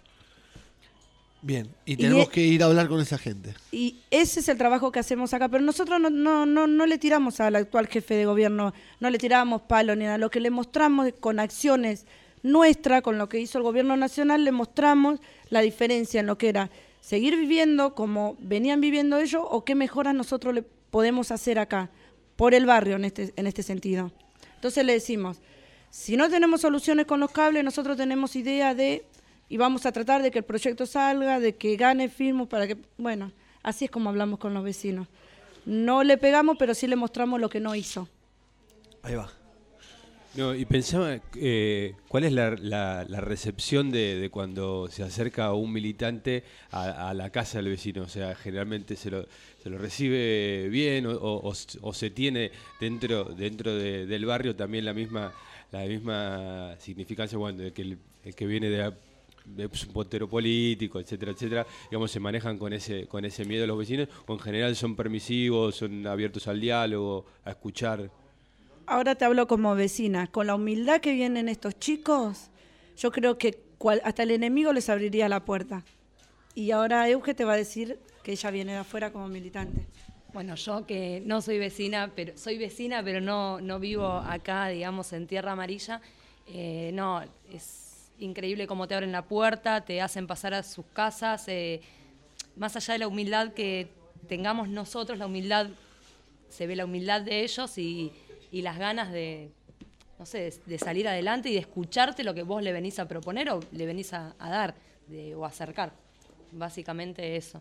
Bien, y tenemos que ir a hablar con esa gente. Y ese es el trabajo que hacemos acá, pero nosotros no le tiramos al actual jefe de gobierno, no le tiramos palo ni nada, lo que le mostramos con acciones nuestras, con lo que hizo el gobierno nacional, le mostramos la diferencia en lo que era seguir viviendo como venían viviendo ellos o qué mejoras nosotros le podemos hacer acá, por el barrio en este sentido. Entonces le decimos, si no tenemos soluciones con los cables, nosotros tenemos idea y vamos a tratar de que el proyecto salga, de que gane firmo para que, bueno, así es como hablamos con los vecinos. No le pegamos, pero sí le mostramos lo que no hizo. Ahí va. No, y pensaba, ¿cuál es la recepción de cuando se acerca un militante a la casa del vecino? O sea, generalmente se lo recibe bien o se tiene dentro del barrio también la misma significancia, bueno, de que el que viene de un puntero político, etcétera, etcétera, digamos, se manejan con ese miedo los vecinos, o en general son permisivos, son abiertos al diálogo, a escuchar. Ahora te hablo como vecina, con la humildad que vienen estos chicos, yo creo que hasta el enemigo les abriría la puerta. Y ahora Euge te va a decir que ella viene de afuera como militante. Bueno, yo que no soy vecina, pero soy vecina, pero no vivo acá, digamos, en Tierra Amarilla. No, es increíble cómo te abren la puerta, te hacen pasar a sus casas. Más allá de la humildad que tengamos nosotros, la humildad, se ve la humildad de ellos y las ganas de, no sé, de salir adelante y de escucharte lo que vos le venís a proponer o le venís a dar o acercar. Básicamente eso.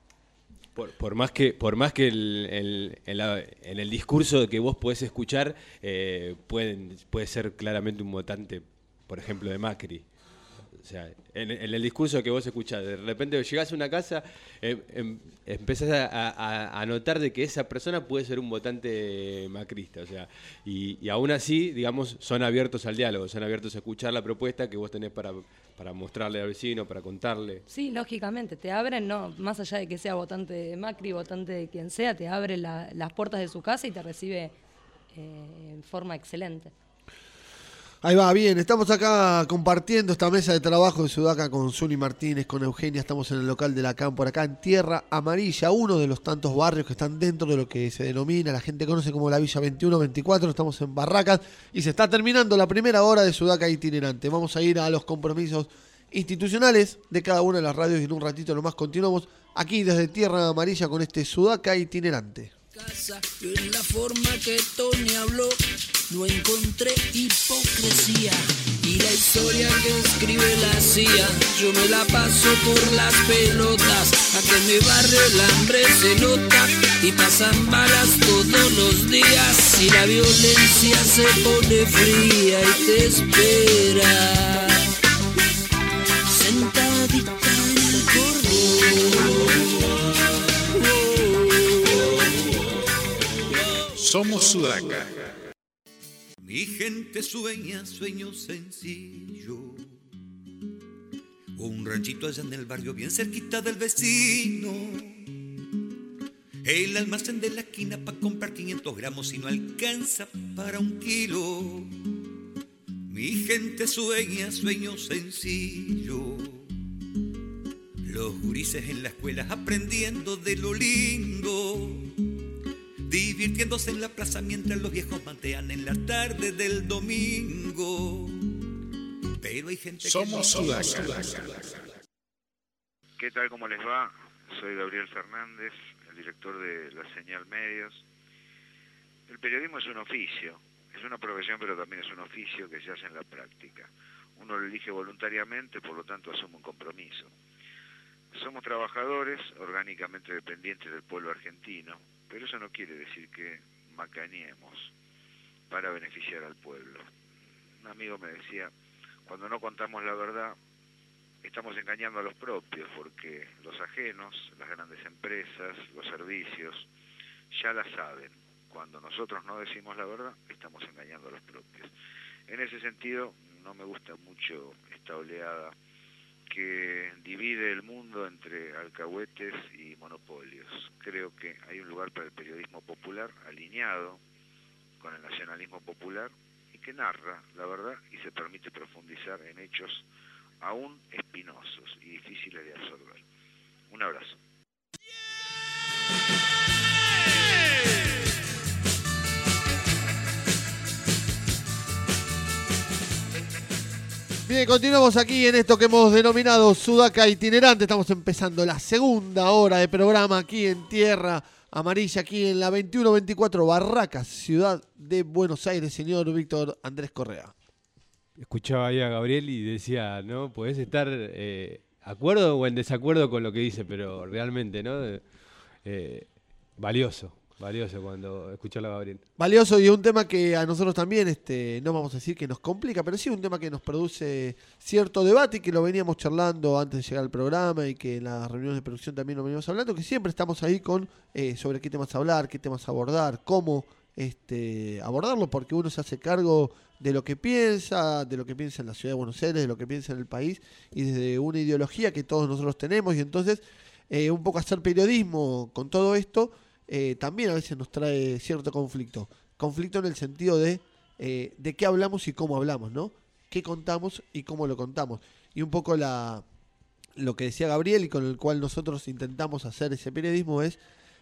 Por más que en el discurso que vos podés escuchar puede ser claramente un votante, por ejemplo, de Macri. O sea, en el discurso que vos escuchás, de repente llegás a una casa, empezás a notar de que esa persona puede ser un votante macrista. O sea, y aún así, digamos, son abiertos al diálogo, son abiertos a escuchar la propuesta que vos tenés para mostrarle al vecino, para contarle. Sí, lógicamente, te abren, no, más allá de que sea votante de Macri, votante de quien sea, te abre las puertas de su casa y te recibe en forma excelente. Ahí va, bien, estamos acá compartiendo esta mesa de trabajo de Sudaca con Zuni Martínez, con Eugenia, estamos en el local de la Cámpora, acá en Tierra Amarilla, uno de los tantos barrios que están dentro de lo que se denomina, la gente conoce como la Villa 21-24, estamos en Barracas y se está terminando la primera hora de Sudaca itinerante. Vamos a ir a los compromisos institucionales de cada una de las radios y en un ratito nomás continuamos aquí desde Tierra Amarilla con este Sudaca itinerante. Yo en la forma que Tony habló no encontré hipocresía y la historia que escribe la CIA yo me la paso por las pelotas. Aquí en mi barrio el hambre se nota y pasan balas todos los días y la violencia se pone fría y te espera sentadita en el cordón. Somos Sudaca. Mi gente sueña sueños sencillos, un ranchito allá en el barrio, bien cerquita del vecino. El almacén de la esquina pa' comprar 500 gramos y no alcanza para 1 kilo. Mi gente sueña sueños sencillos. Los gurises en la escuela aprendiendo de lo lindo, divirtiéndose en la plaza mientras los viejos mantean en la tarde del domingo. Pero hay gente Somos Sudaca. ¿Qué tal? ¿Cómo les va? Soy Gabriel Fernández, el director de La Señal Medios. El periodismo es un oficio, es una profesión, pero también es un oficio que se hace en la práctica. Uno lo elige voluntariamente, por lo tanto asume un compromiso. Somos trabajadores orgánicamente dependientes del pueblo argentino, pero eso no quiere decir que macaneemos para beneficiar al pueblo. Un amigo me decía, cuando no contamos la verdad, estamos engañando a los propios, porque los ajenos, las grandes empresas, los servicios, ya la saben. Cuando nosotros no decimos la verdad, estamos engañando a los propios. En ese sentido, no me gusta mucho esta oleada que divide el mundo entre alcahuetes y monopolios. Creo que hay un lugar para el periodismo popular alineado con el nacionalismo popular y que narra la verdad y se permite profundizar en hechos aún espinosos y difíciles de absorber. Un abrazo. Bien, continuamos aquí en esto que hemos denominado Sudaca Itinerante. Estamos empezando la segunda hora de programa aquí en Tierra Amarilla, aquí en la 2124 Barracas, ciudad de Buenos Aires, señor Víctor Andrés Correa. Escuchaba ahí a Gabriel y decía, ¿no? Podés estar acuerdo o en desacuerdo con lo que dice, pero realmente, ¿no? Valioso cuando escucharlo a Gabriel. Valioso y un tema que a nosotros también, no vamos a decir que nos complica, pero sí un tema que nos produce cierto debate y que lo veníamos charlando antes de llegar al programa y que en las reuniones de producción también lo veníamos hablando, que siempre estamos ahí con sobre qué temas hablar, qué temas abordar, cómo abordarlo, porque uno se hace cargo de lo que piensa en la ciudad de Buenos Aires, de lo que piensa en el país y desde una ideología que todos nosotros tenemos y entonces un poco hacer periodismo con todo esto también a veces nos trae cierto conflicto en el sentido de qué hablamos y cómo hablamos, ¿no? Qué contamos y cómo lo contamos y un poco lo que decía Gabriel y con el cual nosotros intentamos hacer ese periodismo es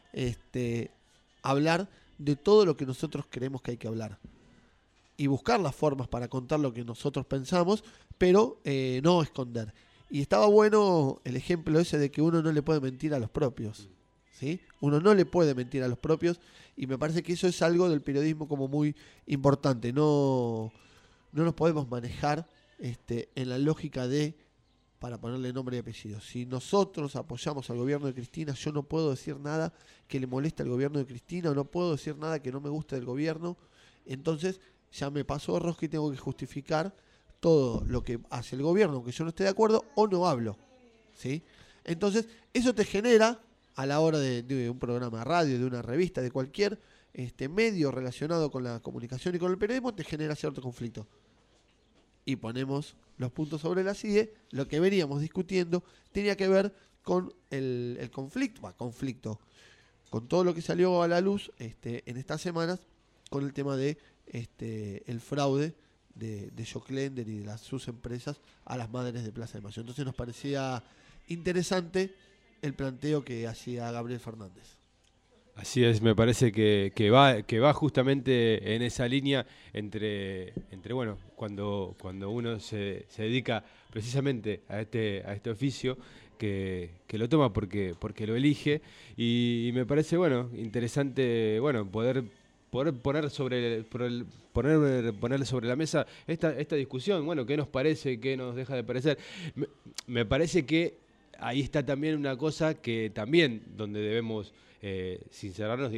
hablar de todo lo que nosotros creemos que hay que hablar y buscar las formas para contar lo que nosotros pensamos, pero no esconder. Y estaba bueno el ejemplo ese de que uno no le puede mentir a los propios, ¿sí? Uno no le puede mentir a los propios y me parece que eso es algo del periodismo como muy importante. No nos podemos manejar en la lógica de, para ponerle nombre y apellido, si nosotros apoyamos al gobierno de Cristina, yo no puedo decir nada que le moleste al gobierno de Cristina o no puedo decir nada que no me guste del gobierno, entonces ya me pasó rosca y tengo que justificar todo lo que hace el gobierno, aunque yo no esté de acuerdo o no hablo, ¿sí? Entonces eso te genera a la hora de un programa de radio, de una revista, de cualquier medio relacionado con la comunicación y con el periodismo, te genera cierto conflicto. Y ponemos los puntos sobre la CIE, lo que veníamos discutiendo tenía que ver con el conflicto, con todo lo que salió a la luz en estas semanas, con el tema de el fraude de Joclender y de sus empresas a las madres de Plaza de Mayo. Entonces nos parecía interesante el planteo que hacía Gabriel Fernández. Así es, me parece que va justamente en esa línea entre bueno, cuando uno se dedica precisamente a este oficio, que lo toma porque lo elige, y me parece interesante poder poner sobre la mesa esta discusión, qué nos parece, qué nos deja de parecer. Me parece que ahí está también una cosa que también donde debemos sincerarnos,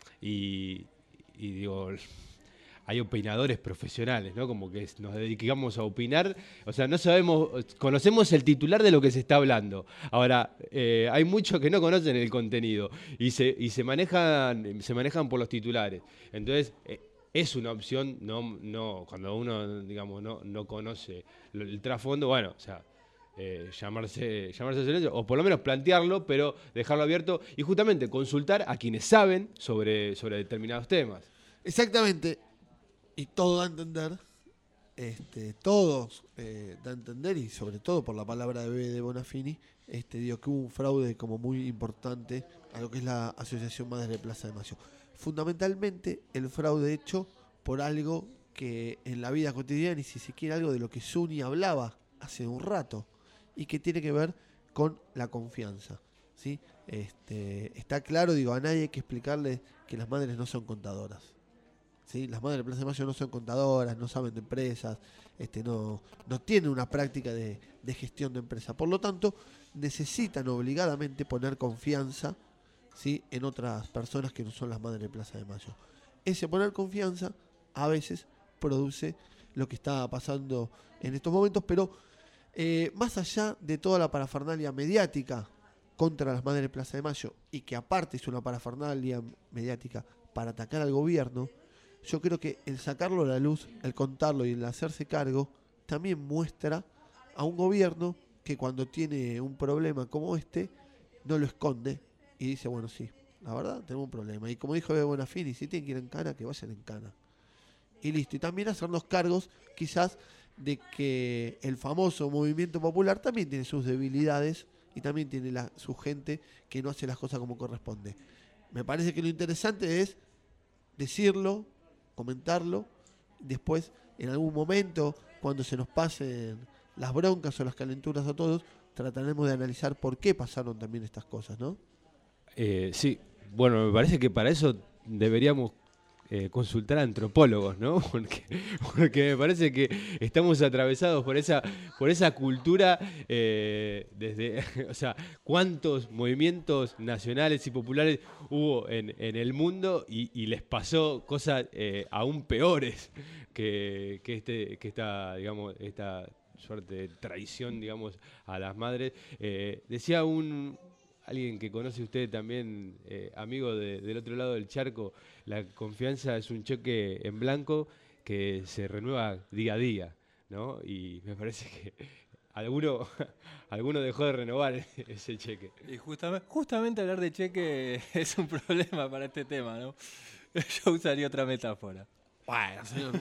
hay opinadores profesionales, ¿no? Como que nos dedicamos a opinar, o sea, no sabemos, conocemos el titular de lo que se está hablando. Ahora, hay muchos que no conocen el contenido y se manejan por los titulares. Entonces, es una opción, no cuando uno, no conoce el trasfondo, llamarse silencio, o por lo menos plantearlo, pero dejarlo abierto y justamente consultar a quienes saben sobre determinados temas. Exactamente. Y todo da a entender, todos da a entender, y sobre todo por la palabra de Bonafini, digo que hubo un fraude como muy importante a lo que es la Asociación Madres de Plaza de Mayo. Fundamentalmente el fraude hecho por algo que en la vida cotidiana, y si se quiere algo de lo que Zuni hablaba hace un rato, y que tiene que ver con la confianza, ¿sí? Está claro, digo, a nadie hay que explicarle que las madres no son contadoras, ¿sí? Las madres de Plaza de Mayo no son contadoras, no saben de empresas, no tienen una práctica de gestión de empresa. Por lo tanto, necesitan obligadamente poner confianza, ¿sí?, en otras personas que no son las madres de Plaza de Mayo. Ese poner confianza a veces produce lo que está pasando en estos momentos, pero más allá de toda la parafernalia mediática contra las madres de Plaza de Mayo, y que aparte es una parafernalia mediática para atacar al gobierno, yo creo que el sacarlo a la luz, el contarlo y el hacerse cargo, también muestra a un gobierno que cuando tiene un problema como no lo esconde y dice, bueno, sí, la verdad, tenemos un problema. Y como dijo Bonafini, si tienen que ir en cana, que vayan en cana. Y listo. Y también hacernos cargos, quizás, de que el famoso movimiento popular también tiene sus debilidades y también tiene su gente que no hace las cosas como corresponde. Me parece que lo interesante es decirlo, comentarlo, después, en algún momento, cuando se nos pasen las broncas o las calenturas a todos, trataremos de analizar por qué pasaron también estas cosas, ¿no? Sí, bueno, me parece que para eso deberíamos consultar a antropólogos, ¿no? Porque me parece que estamos atravesados por esa cultura desde, o sea, cuántos movimientos nacionales y populares hubo en el mundo y les pasó cosas aún peores que esta, digamos, esta suerte de traición, digamos, a las madres. Decía alguien que conoce usted también, amigo del otro lado del charco, la confianza es un cheque en blanco que se renueva día a día, ¿no? Y me parece que alguno dejó de renovar ese cheque. Y justamente hablar de cheque es un problema para este tema, ¿no? Yo usaría otra metáfora. Bueno, señor,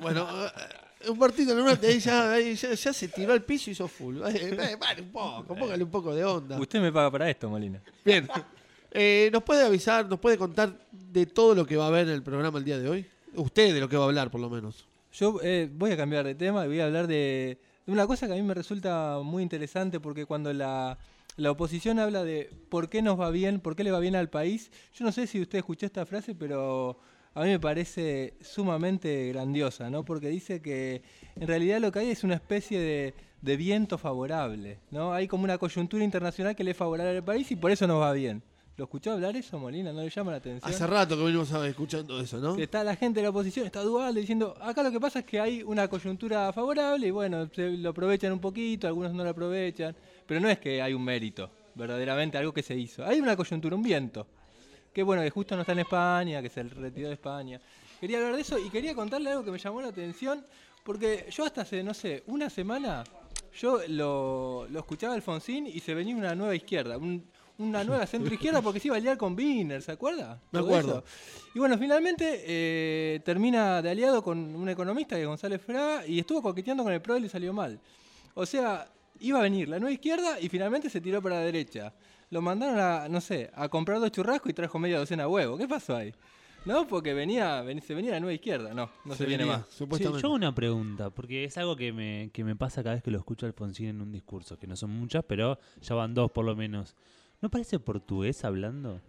un partido en una ya se tiró al piso y hizo full. Vale un poco, póngale un poco de onda. Usted me paga para esto, Molina. Bien. ¿Nos puede avisar, nos puede contar de todo lo que va a haber en el programa el día de hoy? Usted de lo que va a hablar, por lo menos. Yo voy a cambiar de tema y voy a hablar de una cosa que a mí me resulta muy interesante, porque cuando la oposición habla de por qué nos va bien, por qué le va bien al país, yo no sé si usted escuchó esta frase, pero a mí me parece sumamente grandiosa, ¿no? Porque dice que en realidad lo que hay es una especie de viento favorable, ¿no? Hay como una coyuntura internacional que le es favorable al país y por eso nos va bien. ¿Lo escuchó hablar eso, Molina? ¿No le llama la atención? Hace rato que venimos escuchando eso, ¿no? Que está la gente de la oposición, está dual, diciendo, acá lo que pasa es que hay una coyuntura favorable y bueno, se lo aprovechan un poquito, algunos no lo aprovechan, pero no es que hay un mérito, verdaderamente, algo que se hizo. Hay una coyuntura, un viento. Que bueno, que justo no está en España, que se retiró de España. Quería hablar de eso y quería contarle algo que me llamó la atención, porque yo hasta hace, no sé, una semana, yo lo escuchaba Alfonsín y se venía una nueva izquierda, una nueva centro izquierda, porque se iba a aliar con Wiener, ¿se acuerda? Me acuerdo. Y bueno, finalmente termina de aliado con un economista, que es González Fraga, y estuvo coqueteando con el PRO y le salió mal. O sea, iba a venir la nueva izquierda y finalmente se tiró para la derecha. Lo mandaron a comprar 2 churrascos y trajo media docena de huevos. ¿Qué pasó ahí? ¿No? Porque se venía la nueva izquierda. No se viene más. Supuestamente. Sí, yo hago una pregunta, porque es algo que me pasa cada vez que lo escucho a Alfonsín en un discurso, que no son muchas, pero ya van 2 por lo menos. ¿No parece portugués hablando?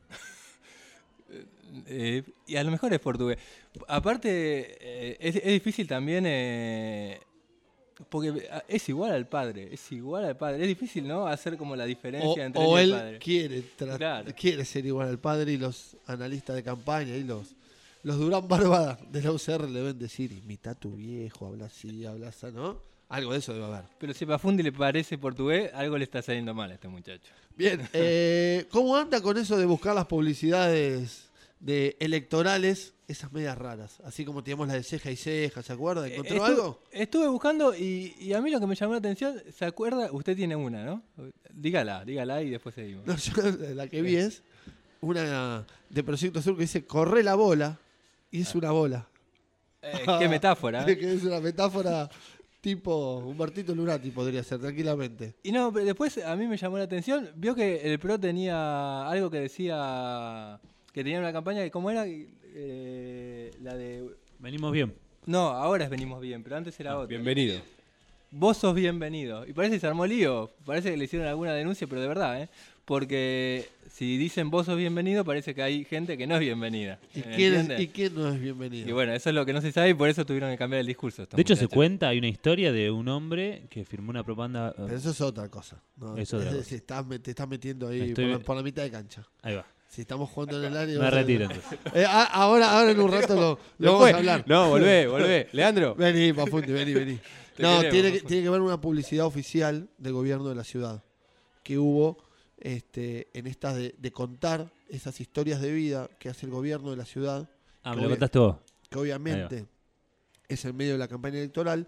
Y a lo mejor es portugués. Aparte, es difícil también... porque es igual al padre. Es difícil, ¿no? Hacer como la diferencia entre él y el padre. Quiere ser igual al padre, y los analistas de campaña y los Durán Barba de la UCR le deben decir, imita a tu viejo, habla así, ¿no? Algo de eso debe haber. Pero si a Pafundi le parece portugués, algo le está saliendo mal a este muchacho. Bien, ¿cómo anda con eso de buscar las publicidades de electorales, esas medias raras. Así como teníamos la de ceja y ceja, ¿se acuerda? ¿Encontró algo? Estuve buscando y a mí lo que me llamó la atención, ¿se acuerda? Usted tiene una, ¿no? Dígala y después seguimos. No, yo la que vi es una de Proyecto Sur que dice corre la bola y es una bola. Qué metáfora. Que es una metáfora tipo Humbertito Lunati podría ser, tranquilamente. Y no, pero después a mí me llamó la atención, vio que el PRO tenía algo que decía, que tenía una campaña que, ¿cómo era? La de... Venimos bien. No, ahora es Venimos Bien, pero antes era otra. Bienvenido. Vos sos bienvenido. Y parece que se armó lío, parece que le hicieron alguna denuncia, pero de verdad, porque si dicen vos sos bienvenido, parece que hay gente que no es bienvenida. ¿Y quién no es bienvenido? Y bueno, eso es lo que no se sabe y por eso tuvieron que cambiar el discurso. De hecho, se cuenta, hay una historia de un hombre que firmó una propaganda... Pero eso es otra cosa. ¿no? Es otra cosa. Te estás metiendo ahí por la mitad de cancha. Ahí va. Si estamos jugando en el área... Me retiro entonces. Ahora en un rato lo vamos a hablar. No, volvé. Leandro. Vení, Pafundi, vení. No, tiene que haber una publicidad oficial del gobierno de la ciudad que hubo en estas de contar esas historias de vida que hace el gobierno de la ciudad. Me lo contaste vos. Que obviamente es en medio de la campaña electoral.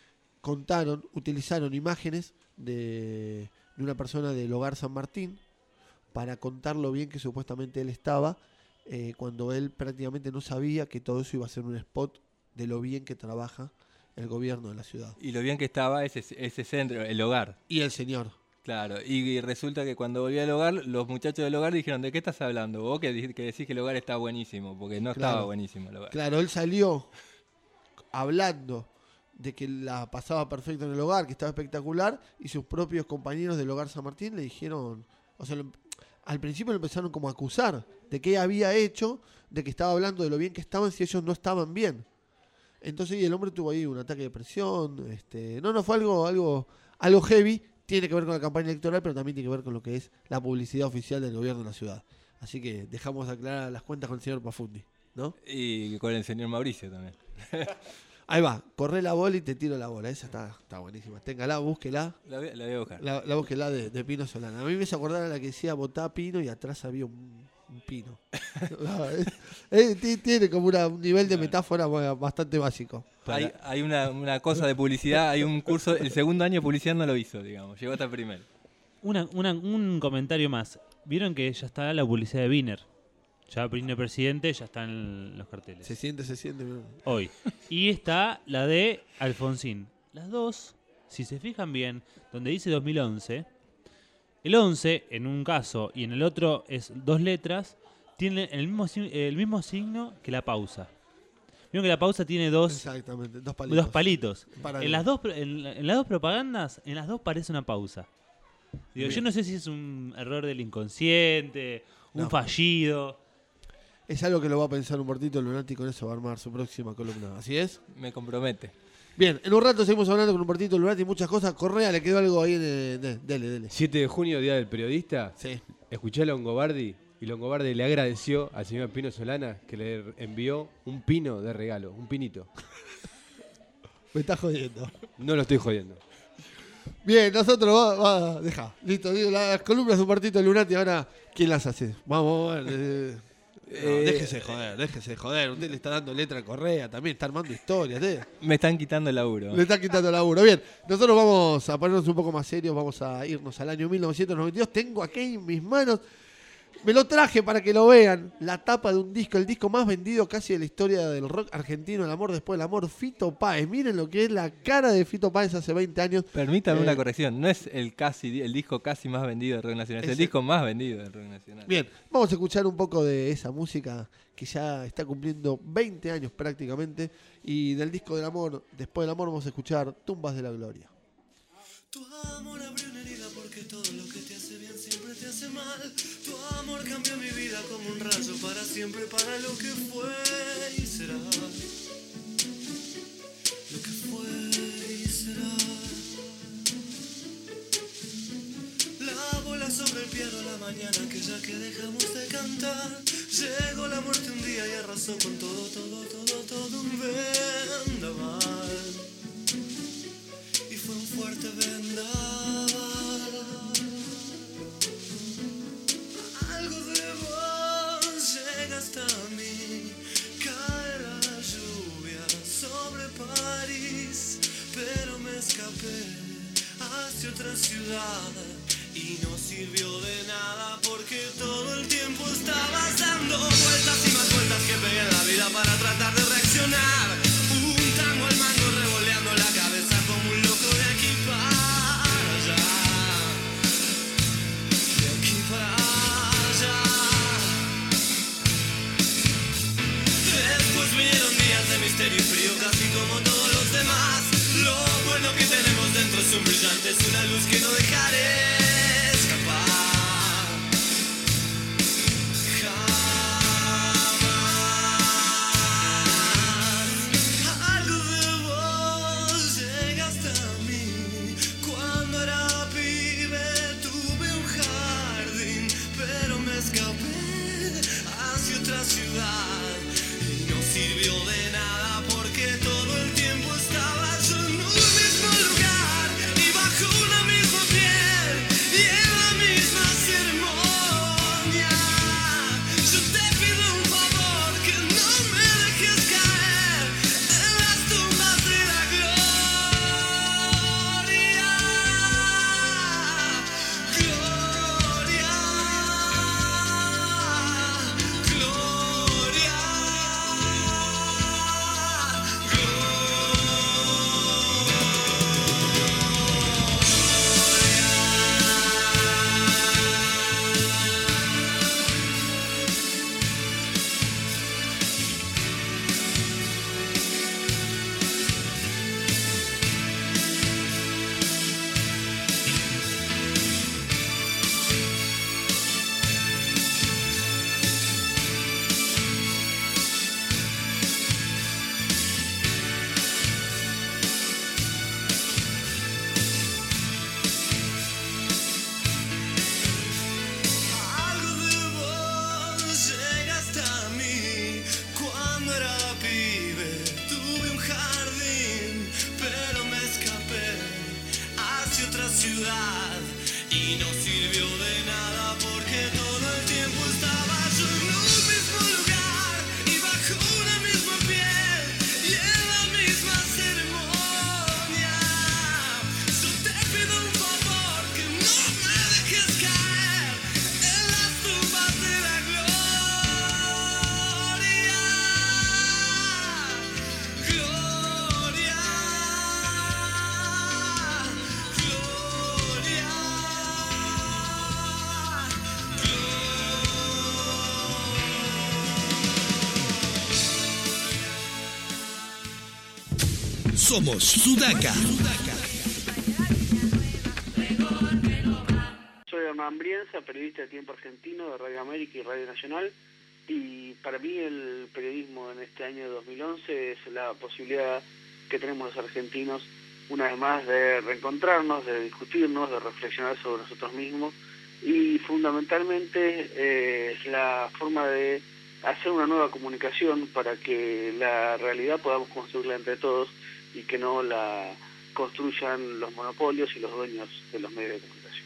Utilizaron imágenes de una persona del Hogar San Martín para contar lo bien que supuestamente él estaba cuando él prácticamente no sabía que todo eso iba a ser un spot de lo bien que trabaja el gobierno de la ciudad. Y lo bien que estaba ese centro, el hogar. Y el señor. Claro, y resulta que cuando volví al hogar, los muchachos del hogar dijeron, ¿de qué estás hablando? Vos que decís que el hogar está buenísimo, porque no estaba buenísimo el hogar. Claro, él salió hablando de que la pasaba perfecto en el hogar, que estaba espectacular, y sus propios compañeros del Hogar San Martín le dijeron, al principio lo empezaron como a acusar de qué había hecho, de que estaba hablando de lo bien que estaban si ellos no estaban bien. Entonces el hombre tuvo ahí un ataque de presión, fue algo heavy, tiene que ver con la campaña electoral, pero también tiene que ver con lo que es la publicidad oficial del gobierno de la ciudad. Así que dejamos aclarar las cuentas con el señor Pafundi, ¿no? Y con el señor Mauricio también. Ahí va, corre la bola y te tiro la bola, esa está buenísima. Téngala, búsquela. La voy a buscar. La búsquela de Pino Solana. A mí me hizo acordar a la que decía votá Pino y atrás había un pino. Tiene como un nivel de metáfora bastante básico. Hay una cosa de publicidad, hay un curso, el segundo año de publicidad no lo hizo, digamos, llegó hasta el primer. Un comentario más. Vieron que ya está la publicidad de Wiener. Ya Wiener presidente, ya está en los carteles. Se siente. Hoy. Y está la de Alfonsín. Las dos, si se fijan bien, donde dice 2011... El 11, en un caso, y en el otro es 2 letras, tiene el mismo signo que la pausa. Vieron que la pausa tiene dos palitos. En las dos propagandas, en las dos parece una pausa. Yo no sé si es un error del inconsciente, un fallido. Es algo que lo va a pensar Humbertito Lunati, con eso va a armar su próxima columna. ¿Así es? Me compromete. Bien, en un rato seguimos hablando con Humbertito Lunati y muchas cosas. Correa, le quedó algo ahí dele. 7 de junio, Día del Periodista. Sí. Escuché a Longobardi y Longobardi le agradeció al señor Pino Solana que le envió un pino de regalo, un pinito. Me estás jodiendo. No lo estoy jodiendo. Bien, nosotros deja. Listo, digo, las columnas de Humbertito Lunati, ahora, ¿quién las hace? Vamos a ver. Déjese joder. Usted le está dando letra a Correa, también está armando historias. Me están quitando el laburo. Le están quitando el laburo. Bien, nosotros vamos a ponernos un poco más serios, vamos a irnos al año 1992. Tengo aquí en mis manos, me lo traje para que lo vean, la tapa de un disco, el disco más vendido casi de la historia del rock argentino, El amor después del amor, Fito Páez. Miren lo que es la cara de Fito Páez hace 20 años. Permítame una corrección, no es el disco casi más vendido del rock nacional, es el disco más vendido del rock nacional. Bien, vamos a escuchar un poco de esa música que ya está cumpliendo 20 años prácticamente, y del disco del amor, después del amor, vamos a escuchar Tumbas de la Gloria. Tu amor abrió una herida porque todo lo que te hace bien siempre te hace mal. Tu amor cambió mi vida como un rayo para siempre, para lo que fue y será. Lo que fue y será. La bola sobre el piano la mañana aquella que dejamos de cantar. Llegó la muerte un día y arrasó con todo un vendaval. Fue un fuerte vendaval. Algo de vos llega hasta ciudad y no sirvió de nada porque todo el tiempo estabas dando vueltas y más vueltas que pegué en la vida para tratar de reaccionar. Un tango al mango revoleando la cabeza como un loco de aquí para allá. De aquí para allá. Después vinieron días de misterio y frío casi como todos los demás. Lo bueno que tenemos dentro es un brillante, es una luz que no dejaré escapar jamás. Algo de vos llega hasta mí. Cuando era pibe tuve un jardín, pero me escapé hacia otra ciudad y no sirvió de nada porque todo el tiempo estaba yo en un mismo lugar y bajo una misma piel y en la misma ceremonia. Yo te pido un favor, que no me dejes caer en las tumbas de la gloria. Gloria, gloria. Algo de vos llega hasta mí. Cuando era pibe tuve un jardín, pero me escapé hacia otra ciudad y no sirvió de nada porque todo el tiempo estaba yo en un mismo lugar y bajo una misma piel y en la misma ceremonia. Yo te pido un favor, que no me dejes caer en las tumbas de la gloria. Gloria, Somos Sudaca. Soy Hernán Brienza, periodista de Tiempo Argentino de Radio América y Radio Nacional, y para mí el periodismo en este año 2011 es la posibilidad que tenemos los argentinos una vez más de reencontrarnos, de discutirnos, de reflexionar sobre nosotros mismos, y fundamentalmente es la forma de hacer una nueva comunicación para que la realidad podamos construirla entre todos y que no la construyan los monopolios y los dueños de los medios de comunicación.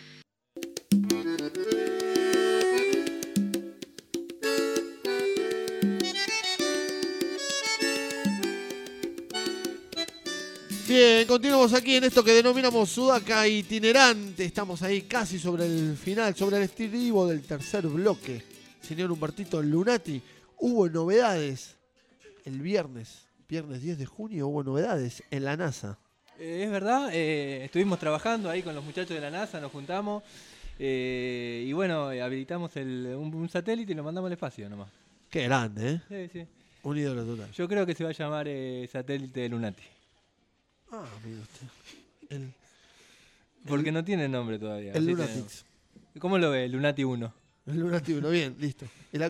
Bien, continuamos aquí en esto que denominamos Sudaca itinerante. Estamos ahí casi sobre el final, sobre el estribo del tercer bloque. Señor Humbertito Lunati, hubo novedades el viernes 10 de junio, hubo novedades en la NASA. Es verdad, estuvimos trabajando ahí con los muchachos de la NASA, nos juntamos y bueno, habilitamos un satélite y lo mandamos al espacio nomás. Qué grande, ¿eh? Sí, sí. Un ídolo total. Yo creo que se va a llamar satélite Lunati. Ah, mire usted. Porque no tiene nombre todavía. El Lunatix. ¿Cómo lo ve? Lunati 1. El Lunati 1, bien, listo.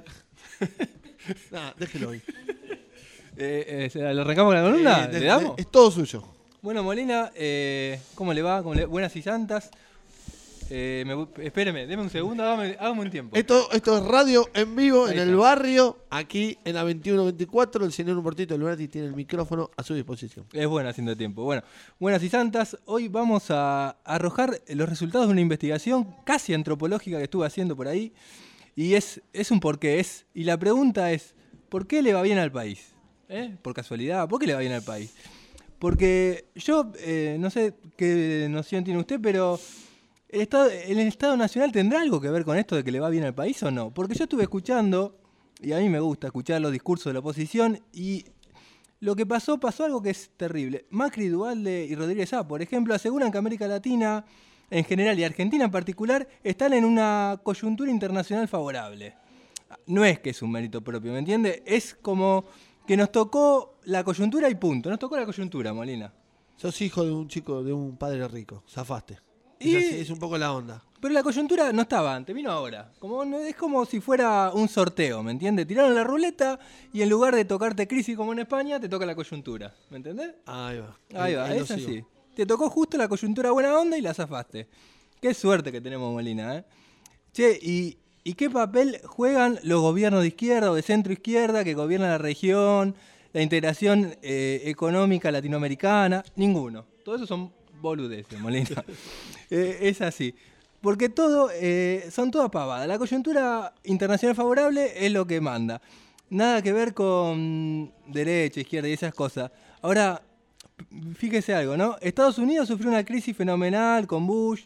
Nah, déjelo ahí. ¿Lo arrancamos con la columna? ¿Le damos? Es todo suyo. Bueno, Molina, ¿cómo le va? Buenas y santas. Espéreme, deme un segundo, hágame un tiempo. Esto es radio en vivo Ahí en el barrio, aquí en la 2124. El señor Humbertito Lunati tiene el micrófono a su disposición. Es bueno haciendo tiempo. Bueno, buenas y santas. Hoy vamos a arrojar los resultados de una investigación casi antropológica que estuve haciendo por ahí. Y es un porqué. Y la pregunta es, ¿por qué le va bien al país? Por casualidad, ¿por qué le va bien al país? Porque yo, no sé qué noción tiene usted, pero ¿El Estado Nacional tendrá algo que ver con esto de que le va bien al país o no? Porque yo estuve escuchando, y a mí me gusta escuchar los discursos de la oposición, y lo que pasó algo que es terrible. Macri, Duhalde y Rodríguez Sá, por ejemplo, aseguran que América Latina en general y Argentina en particular están en una coyuntura internacional favorable. No es que es un mérito propio, ¿me entiende? Es como que nos tocó la coyuntura y punto. Nos tocó la coyuntura, Molina. Sos hijo de un chico, de un padre rico, zafaste. Y es un poco la onda. Pero la coyuntura no estaba antes, vino ahora. Es como si fuera un sorteo, ¿me entiendes? Tiraron la ruleta y en lugar de tocarte crisis como en España, te toca la coyuntura, ¿me entendés? Ahí va. Ahí va, es así. Te tocó justo la coyuntura buena onda y la zafaste. Qué suerte que tenemos, Molina, ¿eh? Che, ¿y qué papel juegan los gobiernos de izquierda o de centro izquierda que gobiernan la región, la integración económica latinoamericana? Ninguno. Todo eso son boludeces, Molina. Es así. Porque son todas pavadas. La coyuntura internacional favorable es lo que manda. Nada que ver con derecha, izquierda y esas cosas. Ahora, fíjese algo, ¿no? Estados Unidos sufrió una crisis fenomenal con Bush.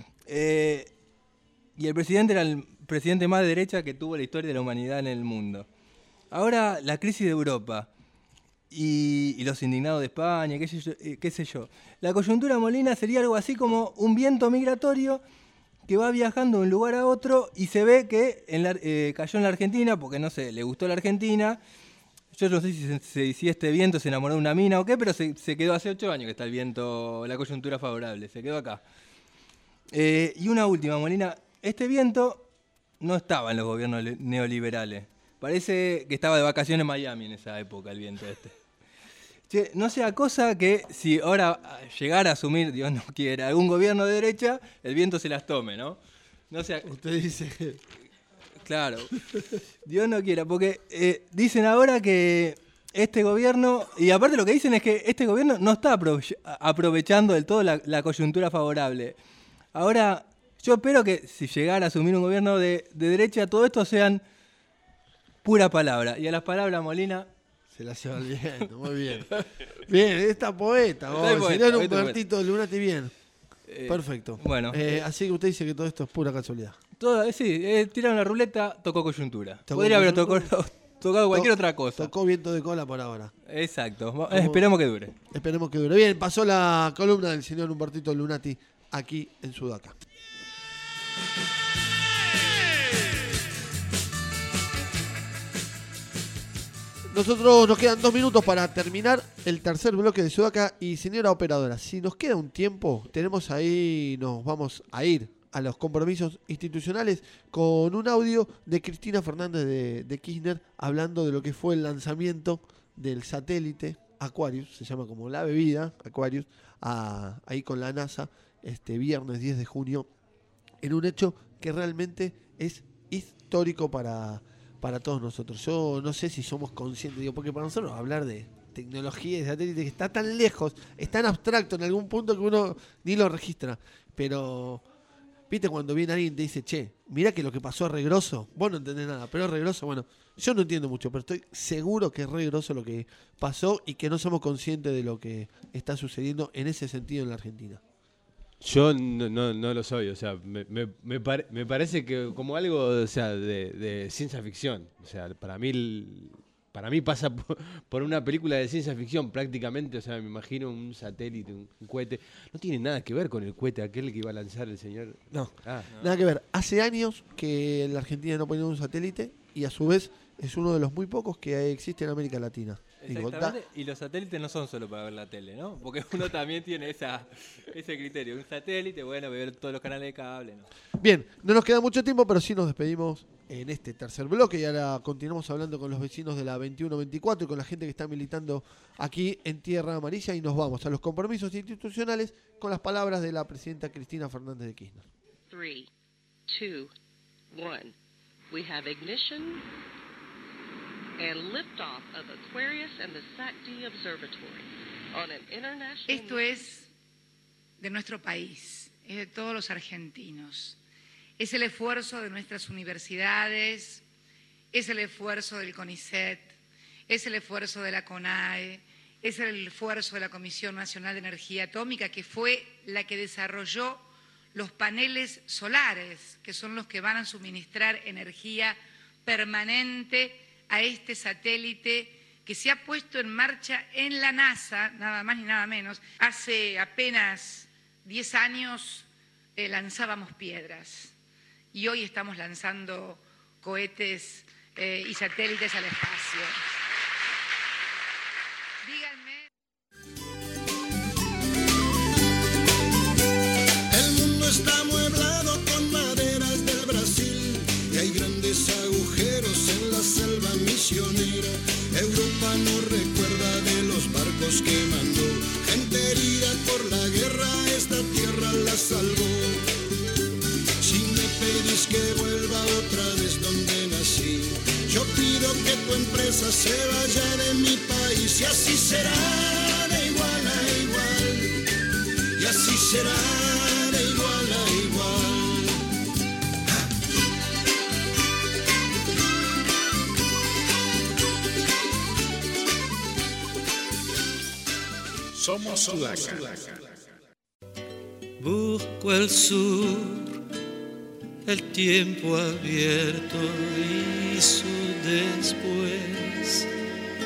Y el presidente era el presidente más de derecha que tuvo la historia de la humanidad en el mundo. Ahora, la crisis de Europa. Y los indignados de España, qué sé yo. La coyuntura, Molina, sería algo así como un viento migratorio que va viajando de un lugar a otro y se ve que cayó en la Argentina porque, no sé, le gustó la Argentina. Yo no sé si este viento se enamoró de una mina o qué, pero se quedó hace 8 años que está el viento, la coyuntura favorable, se quedó acá. Y una última, Molina. Este viento no estaba en los gobiernos neoliberales. Parece que estaba de vacaciones en Miami en esa época, el viento este. Che, no sea cosa que si ahora llegara a asumir, Dios no quiera, algún gobierno de derecha, el viento se las tome, ¿no? No sea... Usted dice... Claro, Dios no quiera, porque dicen ahora que este gobierno, y aparte lo que dicen es que este gobierno no está aprovechando del todo la coyuntura favorable. Ahora, yo espero que si llegara a asumir un gobierno de derecha, todo esto sean pura palabra. Y a las palabras, Molina... Se la lleva el viento, muy bien. Bien, esta poeta, señor Humbertito Lunati, bien. Perfecto. Bueno. Así que usted dice que todo esto es pura casualidad. Sí, tiraron la ruleta, tocó coyuntura. Podría haber tocado cualquier otra cosa. Tocó viento de cola por ahora. Exacto. Esperemos que dure. Esperemos que dure. Bien, pasó la columna del señor Humbertito Lunati aquí en Sudaca. Nosotros nos quedan 2 minutos para terminar el tercer bloque de Sudaca. Y señora operadora, si nos queda un tiempo, tenemos ahí, nos vamos a ir a los compromisos institucionales con un audio de Cristina Fernández de Kirchner hablando de lo que fue el lanzamiento del satélite Aquarius, se llama como la bebida Aquarius, ahí con la NASA, este viernes 10 de junio, en un hecho que realmente es histórico para todos nosotros. Yo no sé si somos conscientes, porque para nosotros hablar de tecnología y de satélite que está tan lejos, es tan abstracto en algún punto que uno ni lo registra. Pero, viste, cuando viene alguien y te dice, che, mirá que lo que pasó es re grosso, vos no entendés nada, pero es re grosso. Bueno, yo no entiendo mucho, pero estoy seguro que es re grosso lo que pasó y que no somos conscientes de lo que está sucediendo en ese sentido en la Argentina. Yo no lo soy, o sea, me parece que como algo, o sea, de ciencia ficción. O sea, para mí pasa por una película de ciencia ficción prácticamente. O sea, me imagino un satélite, un cohete. No tiene nada que ver con el cohete aquel que iba a lanzar el señor. No, nada que ver. Hace años que en la Argentina no ponía un satélite y a su vez es uno de los muy pocos que existe en América Latina. Exactamente, y los satélites no son solo para ver la tele, ¿no? Porque uno también tiene ese criterio. Un satélite, bueno, ver todos los canales de cable, ¿no? Bien, no nos queda mucho tiempo, pero sí nos despedimos en este tercer bloque y ahora continuamos hablando con los vecinos de la 2124 y con la gente que está militando aquí en Tierra Amarilla y nos vamos a los compromisos institucionales con las palabras de la presidenta Cristina Fernández de Kirchner. 3, 2, 1. We have ignition and liftoff of Aquarius and the SAC-D Observatory on an international... Esto es de nuestro país, es de todos los argentinos. Es el esfuerzo de nuestras universidades, es el esfuerzo del CONICET, es el esfuerzo de la CONAE, es el esfuerzo de la Comisión Nacional de Energía Atómica, que fue la que desarrolló los paneles solares, que son los que van a suministrar energía permanente a este satélite que se ha puesto en marcha en la NASA, nada más ni nada menos. Hace apenas 10 años lanzábamos piedras y hoy estamos lanzando cohetes y satélites al espacio. Díganme. El mundo está amueblado con maderas del Brasil y hay grandes agujeros en la selva misionera. Europa no recuerda de los barcos que mandó, gente herida por la guerra, esta tierra la salvó. Si me pedís que vuelva otra vez donde nací, yo pido que tu empresa se vaya de mi país y así será de igual a igual, y así será de igual a igual. Somos Sudaca. Busco el sur, el tiempo abierto y su después.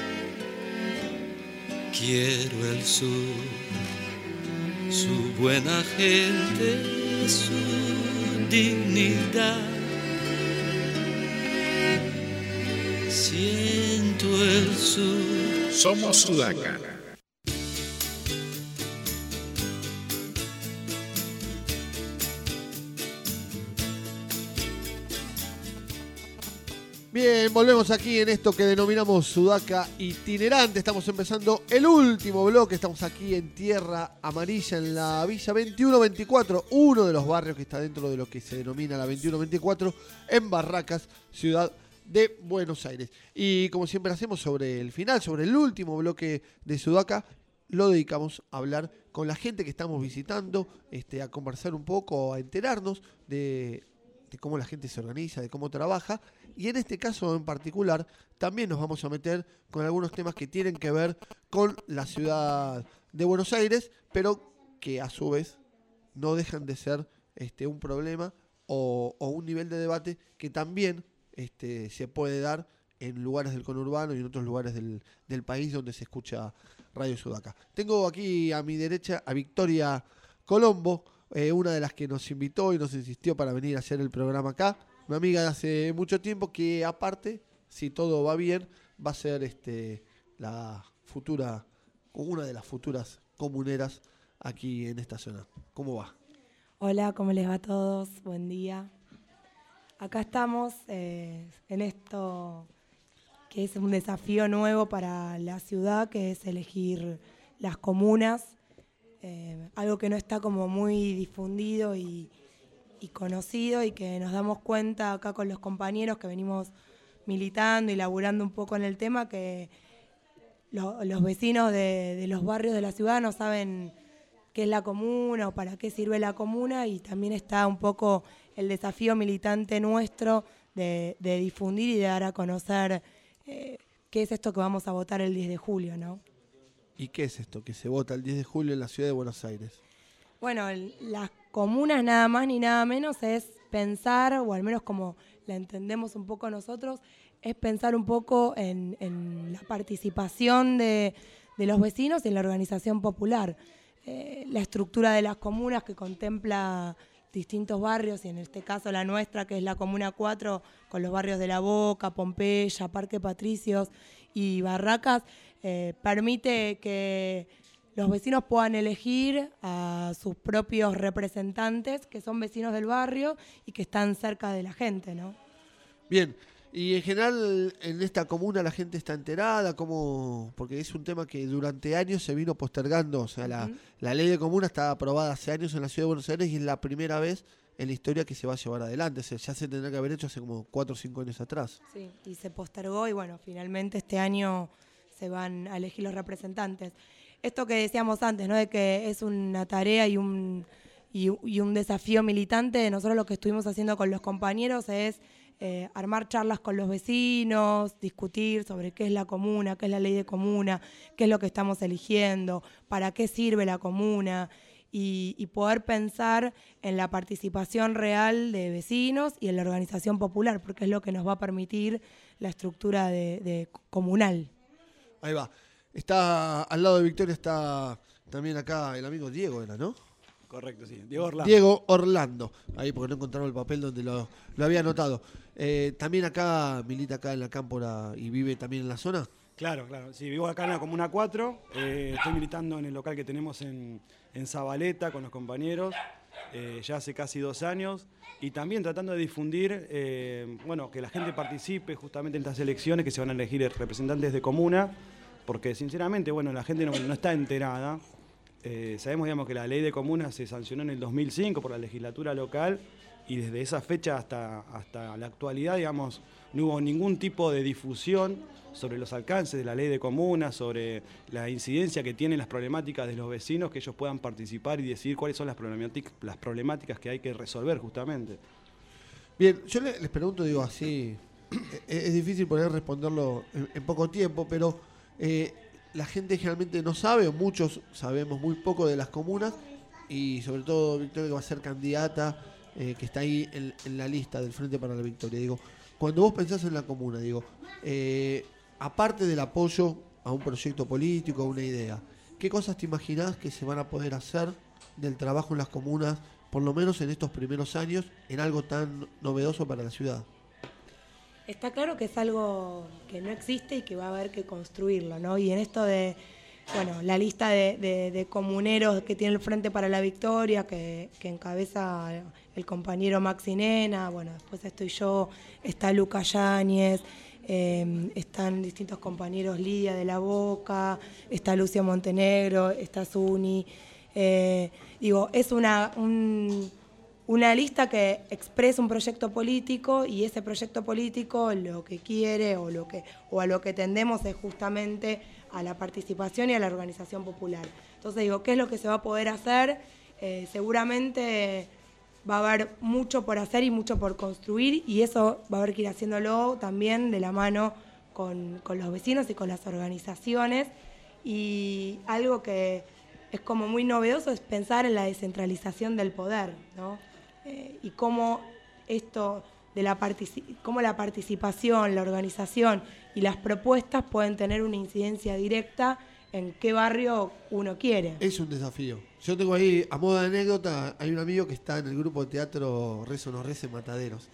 Quiero el sur, su buena gente, su dignidad. Siento el sur. Somos Sudaca. Bien, volvemos aquí en esto que denominamos Sudaca Itinerante. Estamos empezando el último bloque. Estamos aquí en Tierra Amarilla, en la Villa 2124, uno de los barrios que está dentro de lo que se denomina la 2124, en Barracas, ciudad de Buenos Aires. Y como siempre hacemos sobre el final, sobre el último bloque de Sudaca, lo dedicamos a hablar con la gente que estamos visitando, a conversar un poco, a enterarnos de cómo la gente se organiza, de cómo trabaja. Y en este caso en particular también nos vamos a meter con algunos temas que tienen que ver con la ciudad de Buenos Aires, pero que a su vez no dejan de ser un problema o un nivel de debate que también se puede dar en lugares del conurbano y en otros lugares del país donde se escucha Radio Sudaca. Tengo aquí a mi derecha a Victoria Colombo, una de las que nos invitó y nos insistió para venir a hacer el programa acá. Una amiga de hace mucho tiempo que aparte, si todo va bien, va a ser una de las futuras comuneras aquí en esta zona. ¿Cómo va? Hola, ¿cómo les va a todos? Buen día. Acá estamos en esto que es un desafío nuevo para la ciudad, que es elegir las comunas, algo que no está como muy difundido y conocido, y que nos damos cuenta acá con los compañeros que venimos militando y laburando un poco en el tema, que los vecinos de los barrios de la ciudad no saben qué es la comuna o para qué sirve la comuna, y también está un poco el desafío militante nuestro de difundir y de dar a conocer qué es esto que vamos a votar el 10 de julio, ¿no? ¿Y qué es esto que se vota el 10 de julio en la ciudad de Buenos Aires? Bueno, las comunas nada más ni nada menos es pensar, o al menos como la entendemos un poco nosotros, es pensar un poco en la participación de los vecinos y en la organización popular. La estructura de las comunas, que contempla distintos barrios, y en este caso la nuestra, que es la Comuna 4, con los barrios de La Boca, Pompeya, Parque Patricios y Barracas, permite que los vecinos puedan elegir a sus propios representantes, que son vecinos del barrio y que están cerca de la gente, ¿no? Bien, y en general en esta comuna la gente está enterada, porque es un tema que durante años se vino postergando. O sea, la ley de comuna está aprobada hace años en la ciudad de Buenos Aires y es la primera vez en la historia que se va a llevar adelante. O sea, ya se tendrá que haber hecho hace como 4 o 5 años atrás. Sí, y se postergó y bueno, finalmente este año se van a elegir los representantes. Esto que decíamos antes, ¿no? De que es una tarea y un desafío militante. Nosotros lo que estuvimos haciendo con los compañeros es armar charlas con los vecinos, discutir sobre qué es la comuna, qué es la ley de comuna, qué es lo que estamos eligiendo, para qué sirve la comuna. y poder pensar en la participación real de vecinos y en la organización popular, porque es lo que nos va a permitir la estructura de comunal. Ahí va. Está al lado de Victoria, está también acá el amigo Diego, ¿era, no? Correcto, sí. Diego Orlando. Diego Orlando. Ahí porque no encontraba el papel donde lo había anotado. También acá, milita acá en la Cámpora y vive también en la zona. Claro. Sí, vivo acá en la Comuna 4. Estoy militando en el local que tenemos en Zabaleta con los compañeros. Ya hace casi 2 años. Y también tratando de difundir, que la gente participe justamente en estas elecciones que se van a elegir representantes de comuna. Porque sinceramente, la gente no está enterada. Sabemos, que la ley de comunas se sancionó en el 2005 por la legislatura local y desde esa fecha hasta la actualidad, no hubo ningún tipo de difusión sobre los alcances de la ley de comunas, sobre la incidencia que tienen las problemáticas de los vecinos, que ellos puedan participar y decidir cuáles son las problemáticas que hay que resolver justamente. Bien, yo les pregunto, así, es difícil poder responderlo en poco tiempo, pero la gente generalmente no sabe, o muchos sabemos muy poco de las comunas, y sobre todo Victoria, que va a ser candidata, que está ahí en la lista del Frente para la Victoria. Cuando vos pensás en la comuna, aparte del apoyo a un proyecto político, a una idea, ¿qué cosas te imaginás que se van a poder hacer del trabajo en las comunas, por lo menos en estos primeros años, en algo tan novedoso para la ciudad? Está claro que es algo que no existe y que va a haber que construirlo, ¿no? Y en esto de, la lista de comuneros que tiene el Frente para la Victoria, que encabeza el compañero Maxi Nena, después estoy yo, está Luca Yáñez, están distintos compañeros, Lidia de la Boca, está Lucia Montenegro, está Zuni. Es una lista que expresa un proyecto político, y ese proyecto político lo que quiere o a lo que tendemos es justamente a la participación y a la organización popular. Entonces ¿qué es lo que se va a poder hacer? Seguramente va a haber mucho por hacer y mucho por construir, y eso va a haber que ir haciéndolo también de la mano con los vecinos y con las organizaciones. Y algo que es como muy novedoso es pensar en la descentralización del poder, ¿no? Y cómo esto cómo la participación, la organización y las propuestas pueden tener una incidencia directa en qué barrio uno quiere. Es un desafío. Yo tengo ahí, a modo de anécdota, hay un amigo que está en el grupo de teatro Rezo no Rece Mataderos.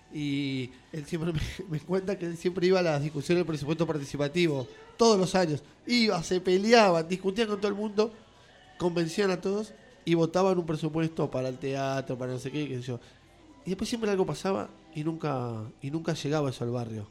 Y él siempre me cuenta que él siempre iba a las discusiones del presupuesto participativo, todos los años. Iba, se peleaban, discutían con todo el mundo, convencían a todos y votaban un presupuesto para el teatro, para no sé qué sé yo. Y después siempre algo pasaba y nunca llegaba eso al barrio.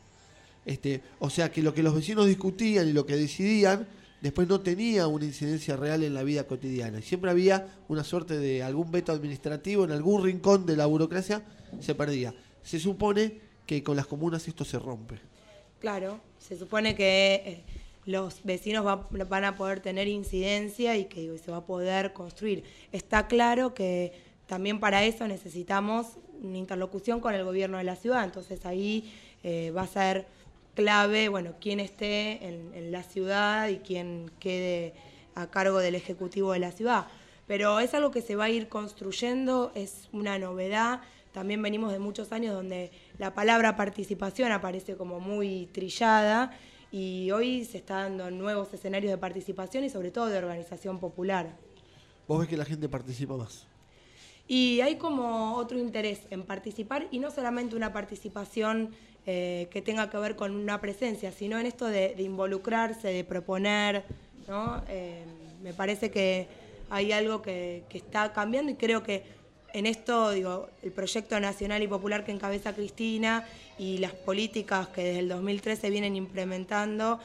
O sea que lo que los vecinos discutían y lo que decidían después no tenía una incidencia real en la vida cotidiana. Y siempre había una suerte de algún veto administrativo en algún rincón de la burocracia, se perdía. Se supone que con las comunas esto se rompe. Claro, se supone que los vecinos van a poder tener incidencia y que se va a poder construir. Está claro que también para eso necesitamos una interlocución con el gobierno de la ciudad, entonces ahí va a ser clave, quién esté en la ciudad y quién quede a cargo del ejecutivo de la ciudad. Pero es algo que se va a ir construyendo, es una novedad. También venimos de muchos años donde la palabra participación aparece como muy trillada, y hoy se está dando nuevos escenarios de participación y sobre todo de organización popular. ¿Vos ves que la gente participa más? Y hay como otro interés en participar, y no solamente una participación que tenga que ver con una presencia, sino en esto de involucrarse, de proponer, ¿no? Me parece que hay algo que está cambiando, y creo que en esto, el proyecto nacional y popular que encabeza Cristina y las políticas que desde el 2013 vienen implementando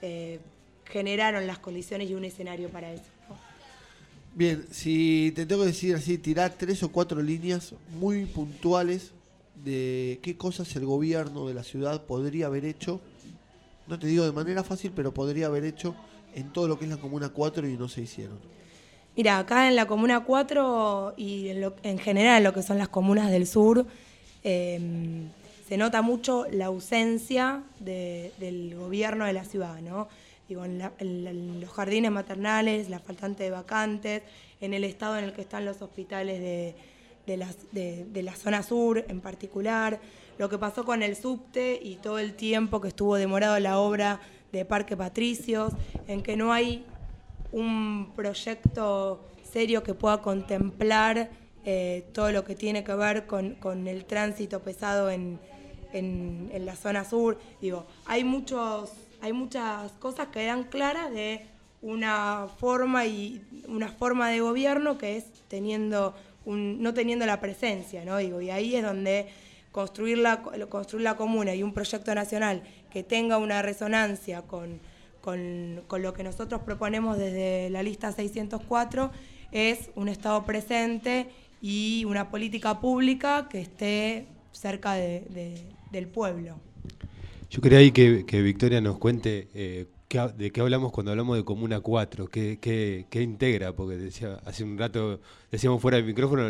generaron las condiciones y un escenario para eso, ¿no? Bien, si te tengo que decir así, tirar 3 o 4 líneas muy puntuales de qué cosas el gobierno de la ciudad podría haber hecho, no te digo de manera fácil, pero podría haber hecho en todo lo que es la Comuna 4 y no se hicieron. Mira, acá en la Comuna 4 y en general en lo que son las comunas del sur, se nota mucho la ausencia del gobierno de la ciudad, ¿no? Digo, en los jardines maternales, la faltante de vacantes, en el estado en el que están los hospitales de la zona sur en particular, lo que pasó con el subte y todo el tiempo que estuvo demorado la obra de Parque Patricios, en que no hay un proyecto serio que pueda contemplar todo lo que tiene que ver con el tránsito pesado en la zona sur. Digo, hay muchas cosas que dan claras de una forma de gobierno que es no teniendo la presencia, ¿no? Digo, y ahí es donde construir la comuna y un proyecto nacional que tenga una resonancia con lo que nosotros proponemos desde la lista 604 es un Estado presente y una política pública que esté cerca del pueblo. Yo quería ahí que Victoria nos cuente de qué hablamos cuando hablamos de Comuna 4, qué integra, porque hace un rato decíamos fuera del micrófono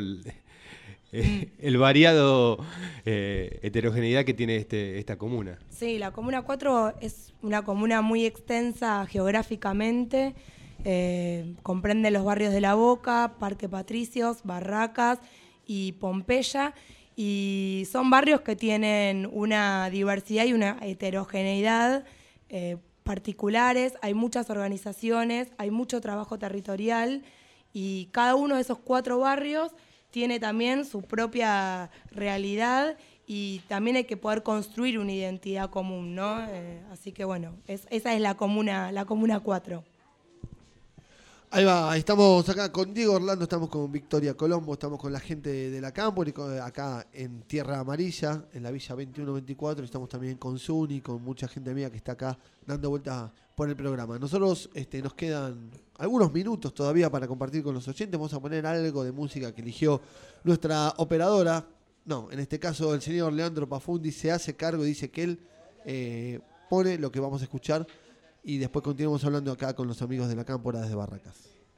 el variado heterogeneidad que tiene esta comuna. Sí, la Comuna 4 es una comuna muy extensa geográficamente, comprende los barrios de La Boca, Parque Patricios, Barracas y Pompeya, y son barrios que tienen una diversidad y una heterogeneidad particulares, hay muchas organizaciones, hay mucho trabajo territorial y cada uno de esos 4 barrios tiene también su propia realidad y también hay que poder construir una identidad común, ¿no? Así que bueno, esa es la comuna 4. Ahí va, estamos acá con Diego Orlando, estamos con Victoria Colombo, estamos con la gente de la Cámpora y acá en Tierra Amarilla, en la Villa 2124, estamos también con Zuni, con mucha gente amiga que está acá dando vueltas por el programa. Nosotros nos quedan algunos minutos todavía para compartir con los oyentes, vamos a poner algo de música que eligió nuestra operadora, en este caso el señor Leandro Pafundi se hace cargo y dice que él pone lo que vamos a escuchar. Y después continuamos hablando acá con los amigos de la Cámpora desde Barracas.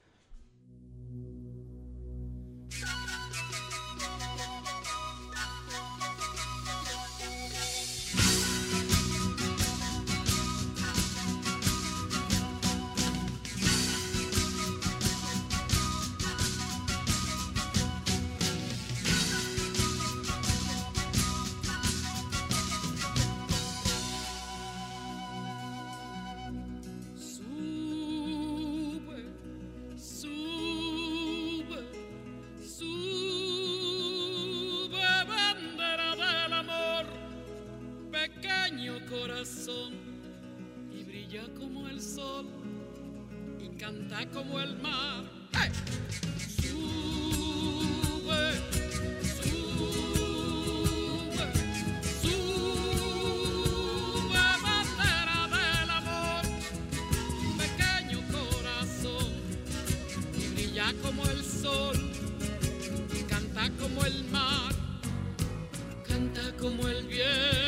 Y brilla como el sol y canta como el mar. ¡Hey! Sube, sube, sube, bandera del amor, pequeño corazón, y brilla como el sol y canta como el mar, canta como el viento.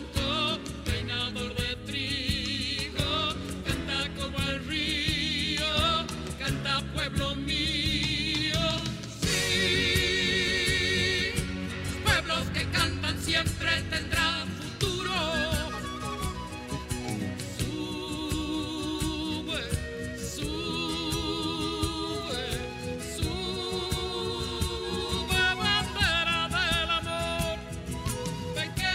Pueblo mío, sí, pueblos que cantan siempre tendrán futuro. Sube, sube, sube, bandera del amor, pequeño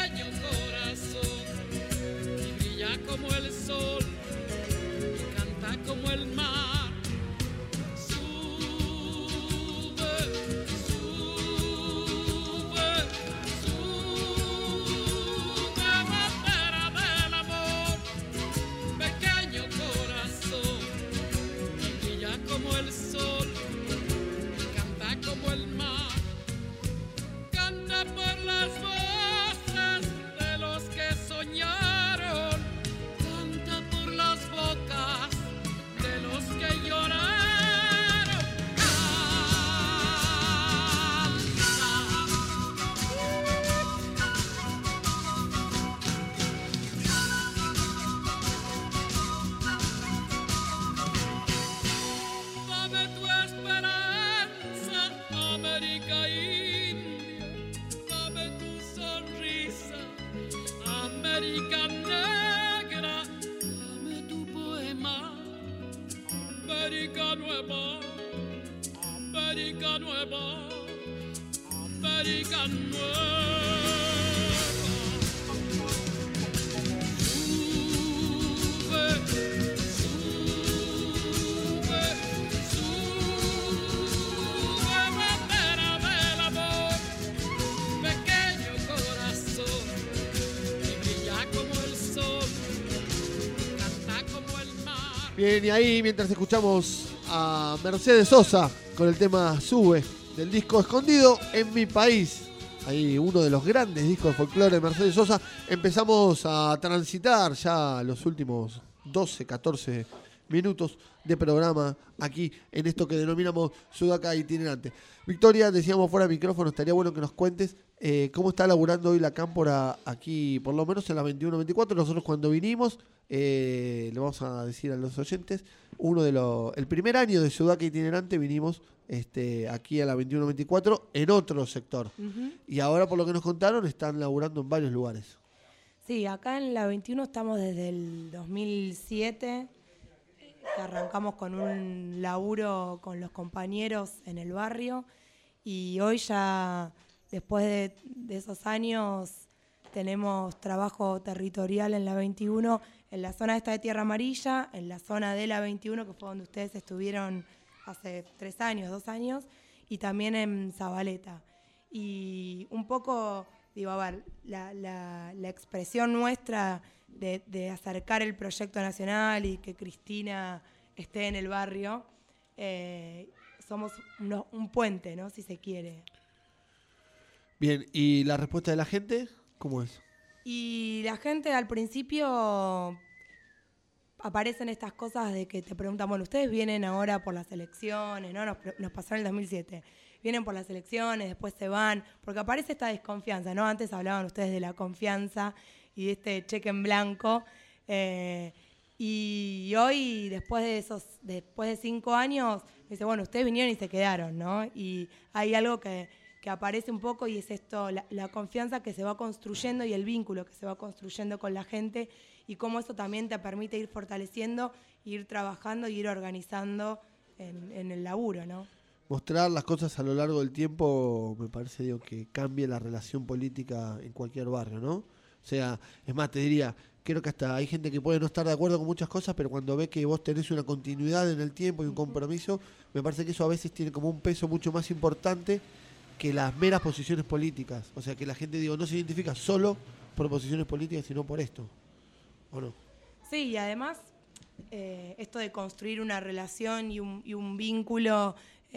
América Nueva, América Nueva, América Nueva. Bien, y ahí mientras escuchamos a Mercedes Sosa con el tema Sube del disco Escondido en mi país, ahí uno de los grandes discos de folclore de Mercedes Sosa, empezamos a transitar ya los últimos 12, 14 minutos de programa aquí en esto que denominamos Sudaca Itinerante. Victoria, decíamos fuera de micrófono, estaría bueno que nos cuentes cómo está laburando hoy la cámpora aquí, por lo menos en la 21-24. Nosotros cuando vinimos, le vamos a decir a los oyentes, el primer año de Sudaca Itinerante vinimos aquí a la 21-24 en otro sector. Ujú. Y ahora, por lo que nos contaron, están laburando en varios lugares. Sí, acá en la 21 estamos desde el 2007, que arrancamos con un laburo con los compañeros en el barrio, y hoy ya, después de esos años, tenemos trabajo territorial en la 21, en la zona esta de Tierra Amarilla, en la zona de la 21, que fue donde ustedes estuvieron hace 3 años, 2 años, y también en Zabaleta. Y un poco, digo, a ver, la expresión nuestra de acercar el proyecto nacional y que Cristina esté en el barrio, somos un puente, ¿no? Si se quiere. Bien, ¿y la respuesta de la gente cómo es? Y la gente al principio aparecen estas cosas de que te preguntan, bueno, ustedes vienen ahora por las elecciones, ¿no? Nos pasó en el 2007. Vienen por las elecciones, después se van, porque aparece esta desconfianza, ¿no? Antes hablaban ustedes de la confianza y de este cheque en blanco. Y hoy, después de 5 años, me dice, bueno, ustedes vinieron y se quedaron, ¿no? Y hay algo que aparece un poco y es esto, la confianza que se va construyendo y el vínculo que se va construyendo con la gente y cómo eso también te permite ir fortaleciendo, ir trabajando y ir organizando en el laburo, ¿no? Mostrar las cosas a lo largo del tiempo me parece que cambia la relación política en cualquier barrio, ¿no? O sea, es más, te diría, creo que hasta hay gente que puede no estar de acuerdo con muchas cosas, pero cuando ve que vos tenés una continuidad en el tiempo y un compromiso, me parece que eso a veces tiene como un peso mucho más importante que las meras posiciones políticas. O sea, que la gente, no se identifica solo por posiciones políticas, sino por esto, ¿o no? Sí, y además, esto de construir una relación y un vínculo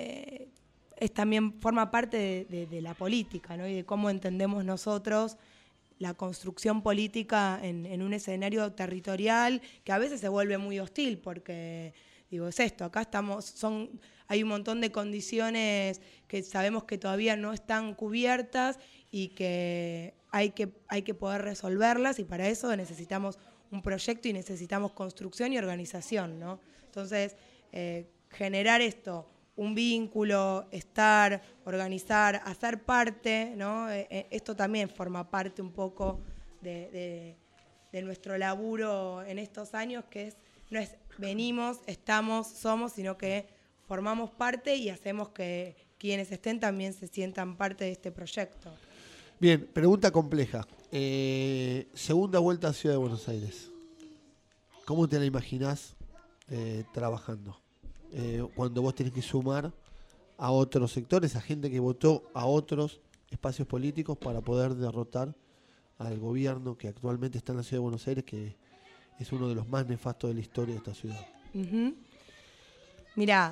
también forma parte de la política, ¿no? Y de cómo entendemos nosotros la construcción política en un escenario territorial que a veces se vuelve muy hostil, porque es esto, acá hay un montón de condiciones que sabemos que todavía no están cubiertas y que hay que poder resolverlas, y para eso necesitamos un proyecto y necesitamos construcción y organización, ¿no? Entonces, generar esto, un vínculo, estar, organizar, hacer parte, ¿no? Esto también forma parte un poco de nuestro laburo en estos años, que no es venimos, estamos, somos, sino que formamos parte y hacemos que quienes estén también se sientan parte de este proyecto. Bien, pregunta compleja. Segunda vuelta a Ciudad de Buenos Aires. ¿Cómo te la imaginás trabajando? Cuando vos tenés que sumar a otros sectores, a gente que votó a otros espacios políticos para poder derrotar al gobierno que actualmente está en la Ciudad de Buenos Aires, que es uno de los más nefastos de la historia de esta ciudad. Uh-huh. Mirá,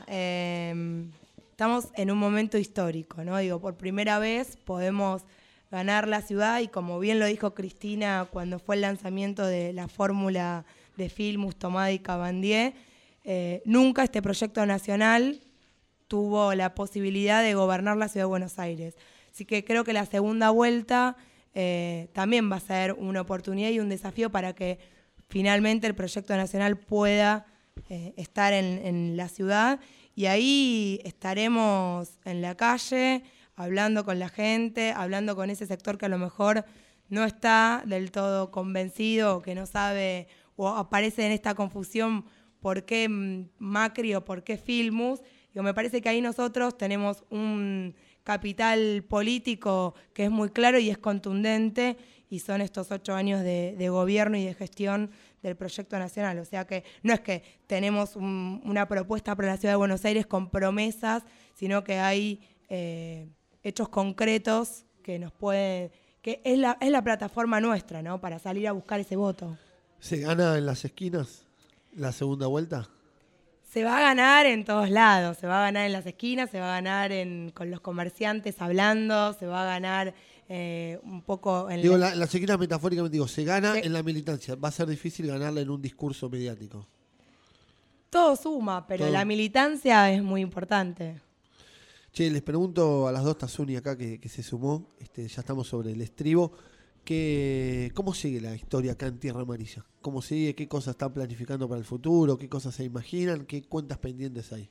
estamos en un momento histórico, ¿no? Por primera vez podemos ganar la ciudad, y como bien lo dijo Cristina cuando fue el lanzamiento de la fórmula de Filmus, Tomada y Cabandier, nunca este proyecto nacional tuvo la posibilidad de gobernar la Ciudad de Buenos Aires. Así que creo que la segunda vuelta también va a ser una oportunidad y un desafío para que finalmente el proyecto nacional pueda estar en la ciudad, y ahí estaremos en la calle, hablando con la gente, hablando con ese sector que a lo mejor no está del todo convencido, o que no sabe, o aparece en esta confusión por qué Macri o por qué Filmus. Digo, me parece que ahí nosotros tenemos un capital político que es muy claro y es contundente, y son estos 8 años de gobierno y de gestión del proyecto nacional. O sea que no es que tenemos una propuesta para la Ciudad de Buenos Aires con promesas, sino que hay hechos concretos que nos pueden... que es la plataforma nuestra, ¿no?, para salir a buscar ese voto. ¿Se gana en las esquinas la segunda vuelta? Se va a ganar en todos lados, se va a ganar en las esquinas, se va a ganar con los comerciantes hablando, se va a ganar un poco en... Digo, las esquinas metafóricamente, digo, se gana en la militancia, va a ser difícil ganarla en un discurso mediático. Todo suma, pero Todo. la militancia es muy importante. Che, les pregunto a las dos, Tazuni acá que se sumó, ya estamos sobre el estribo, ¿cómo sigue la historia acá en Tierra Amarilla? ¿Cómo sigue? ¿Qué cosas están planificando para el futuro? ¿Qué cosas se imaginan? ¿Qué cuentas pendientes hay?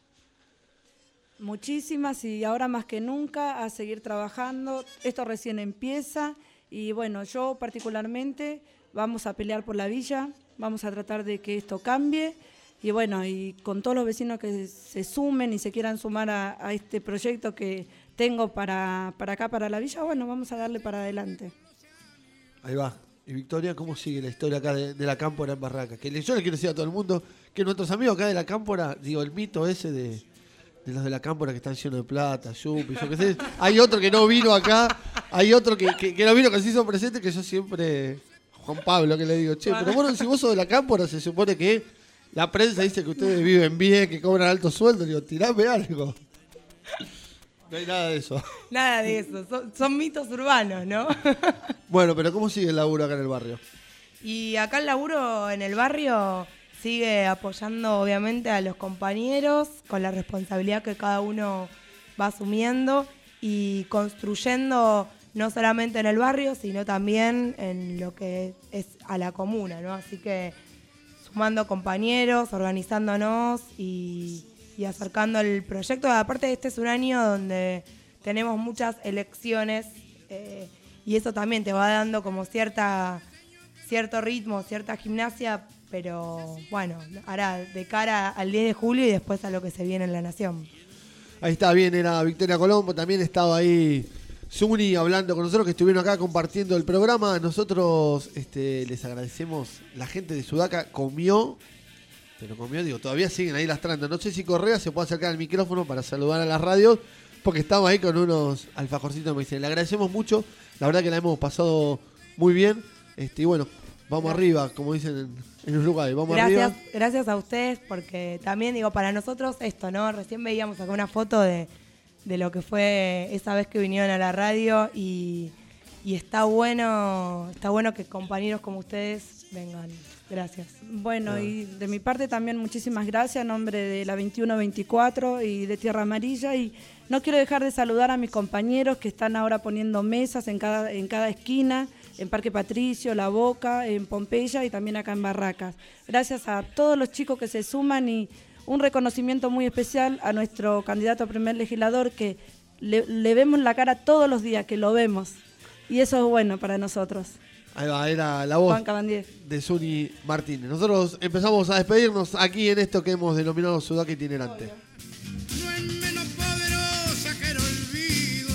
Muchísimas, y ahora más que nunca a seguir trabajando. Esto recién empieza y bueno, yo particularmente vamos a pelear por la villa, vamos a tratar de que esto cambie. Y bueno, y con todos los vecinos que se sumen y se quieran sumar a este proyecto que tengo para acá, para la villa, bueno, vamos a darle para adelante. Ahí va. Y Victoria, ¿cómo sigue la historia acá de la Cámpora en Barracas? Que yo le quiero decir a todo el mundo que nuestros amigos acá de la Cámpora, digo, el mito ese de los de la Cámpora que están llenos de plata, yupi, yo qué sé. Hay otro que no vino acá, hay otro que no vino, que se hizo presente, que yo siempre, Juan Pablo, que le digo, che, pero bueno, si vos sos de la Cámpora, se supone que la prensa dice que ustedes viven bien, que cobran altos sueldos. Digo, tirame algo. No hay nada de eso. Nada de eso, son mitos urbanos, ¿no? Bueno, pero ¿cómo sigue el laburo acá en el barrio? Y acá el laburo en el barrio sigue apoyando obviamente a los compañeros con la responsabilidad que cada uno va asumiendo y construyendo no solamente en el barrio, sino también en lo que es a la comuna, ¿no? Así que sumando compañeros, organizándonos y acercando el proyecto. Aparte, este es un año donde tenemos muchas elecciones y eso también te va dando como cierto ritmo, cierta gimnasia, pero bueno, ahora de cara al 10 de julio y después a lo que se viene en la Nación. Ahí está bien, era Victoria Colombo, también estaba ahí Zuni hablando con nosotros, que estuvieron acá compartiendo el programa. Nosotros les agradecemos, la gente de Sudaca comió, digo, todavía siguen ahí lastrando. No sé si Correa se puede acercar al micrófono para saludar a las radios, porque estamos ahí con unos alfajorcitos de maíz. Le agradecemos mucho, la verdad que la hemos pasado muy bien. Y bueno, vamos arriba, como dicen en Uruguay, vamos arriba. Gracias a ustedes, porque también digo, para nosotros esto, ¿no? Recién veíamos acá una foto de lo que fue esa vez que vinieron a la radio y está bueno que compañeros como ustedes vengan. Gracias. Bueno, y de mi parte también muchísimas gracias en nombre de la 2124 y de Tierra Amarilla, y no quiero dejar de saludar a mis compañeros que están ahora poniendo mesas en cada esquina, en Parque Patricio, La Boca, en Pompeya y también acá en Barracas. Gracias a todos los chicos que se suman y un reconocimiento muy especial a nuestro candidato a primer legislador, que le vemos la cara todos los días, que lo vemos. Y eso es bueno para nosotros. Ahí va, era la voz de Zuni Martínez. Nosotros empezamos a despedirnos aquí en esto que hemos denominado Sudaca Itinerante. No es menos poderosa que el olvido.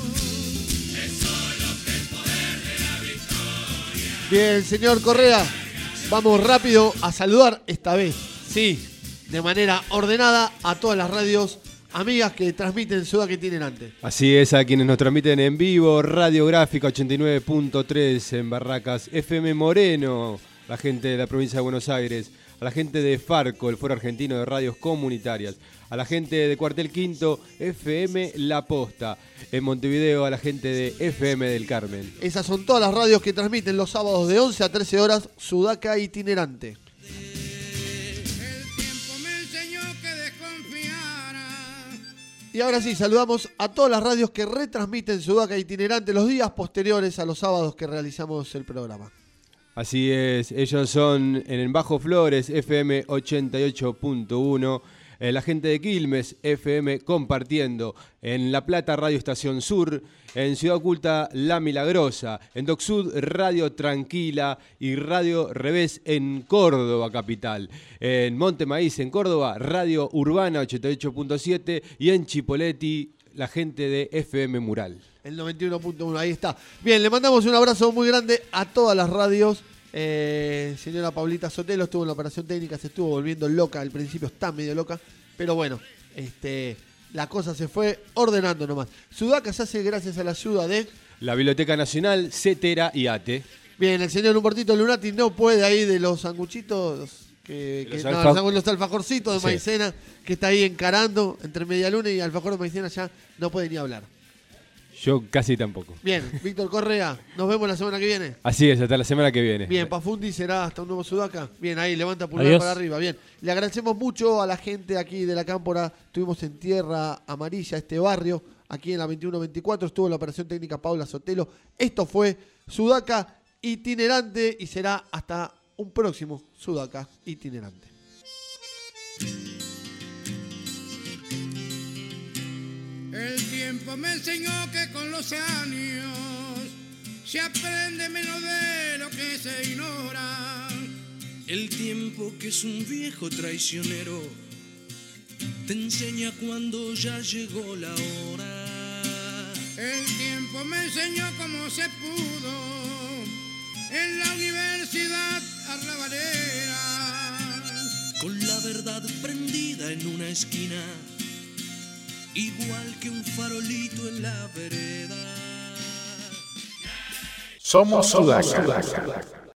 Es solo el poder de la victoria. Bien, señor Correa, vamos rápido a saludar esta vez, sí, de manera ordenada a todas las radios amigas que transmiten Sudaca Itinerante. Así es, a quienes nos transmiten en vivo, Radiográfica 89.3 en Barracas, FM Moreno, la gente de la provincia de Buenos Aires, a la gente de Farco, el Foro Argentino de Radios Comunitarias, a la gente de Cuartel Quinto, FM La Posta, en Montevideo a la gente de FM del Carmen. Esas son todas las radios que transmiten los sábados de 11 a 13 horas Sudaca Itinerante. Y ahora sí, saludamos a todas las radios que retransmiten Sudaca Itinerante los días posteriores a los sábados que realizamos el programa. Así es, ellos son en Bajo Flores, FM 88.1, La gente de Quilmes, FM compartiendo. En La Plata, Radio Estación Sur. En Ciudad Oculta, La Milagrosa. En Doc Sud, Radio Tranquila y Radio Revés en Córdoba capital. En Monte Maíz, en Córdoba, Radio Urbana 88.7 y en Chipoleti, la gente de FM Mural. El 91.1, ahí está. Bien, le mandamos un abrazo muy grande a todas las radios. Señora Paulita Sotelo estuvo en la operación técnica, se estuvo volviendo loca, al principio está medio loca, pero bueno, la cosa se fue ordenando nomás. Sudaca se hace gracias a la ayuda de la Biblioteca Nacional, CETERA y ATE. Bien, el señor Humbertito Lunati no puede ahí de los sanguchitos, los alfajorcitos de maicena, que está ahí encarando entre Medialuna y alfajor de maicena, ya no puede ni hablar. Yo casi tampoco. Bien, Víctor Correa, nos vemos la semana que viene. Así es, hasta la semana que viene. Bien, Pafundi será hasta un nuevo Sudaca. Bien, ahí levanta pulgar Adiós. para arriba. Bien, le agradecemos mucho a la gente aquí de la Cámpora. Estuvimos en Tierra Amarilla, este barrio, aquí en la 2124. Estuvo en la operación técnica Paula Sotelo. Esto fue Sudaca itinerante y será hasta un próximo Sudaca itinerante. El tiempo me enseñó que con los años se aprende menos de lo que se ignora. El tiempo, que es un viejo traicionero, te enseña cuando ya llegó la hora. El tiempo me enseñó cómo se pudo en la universidad arrabalera, Con la verdad prendida en una esquina, igual que un farolito en la vereda. Somos Sudaca.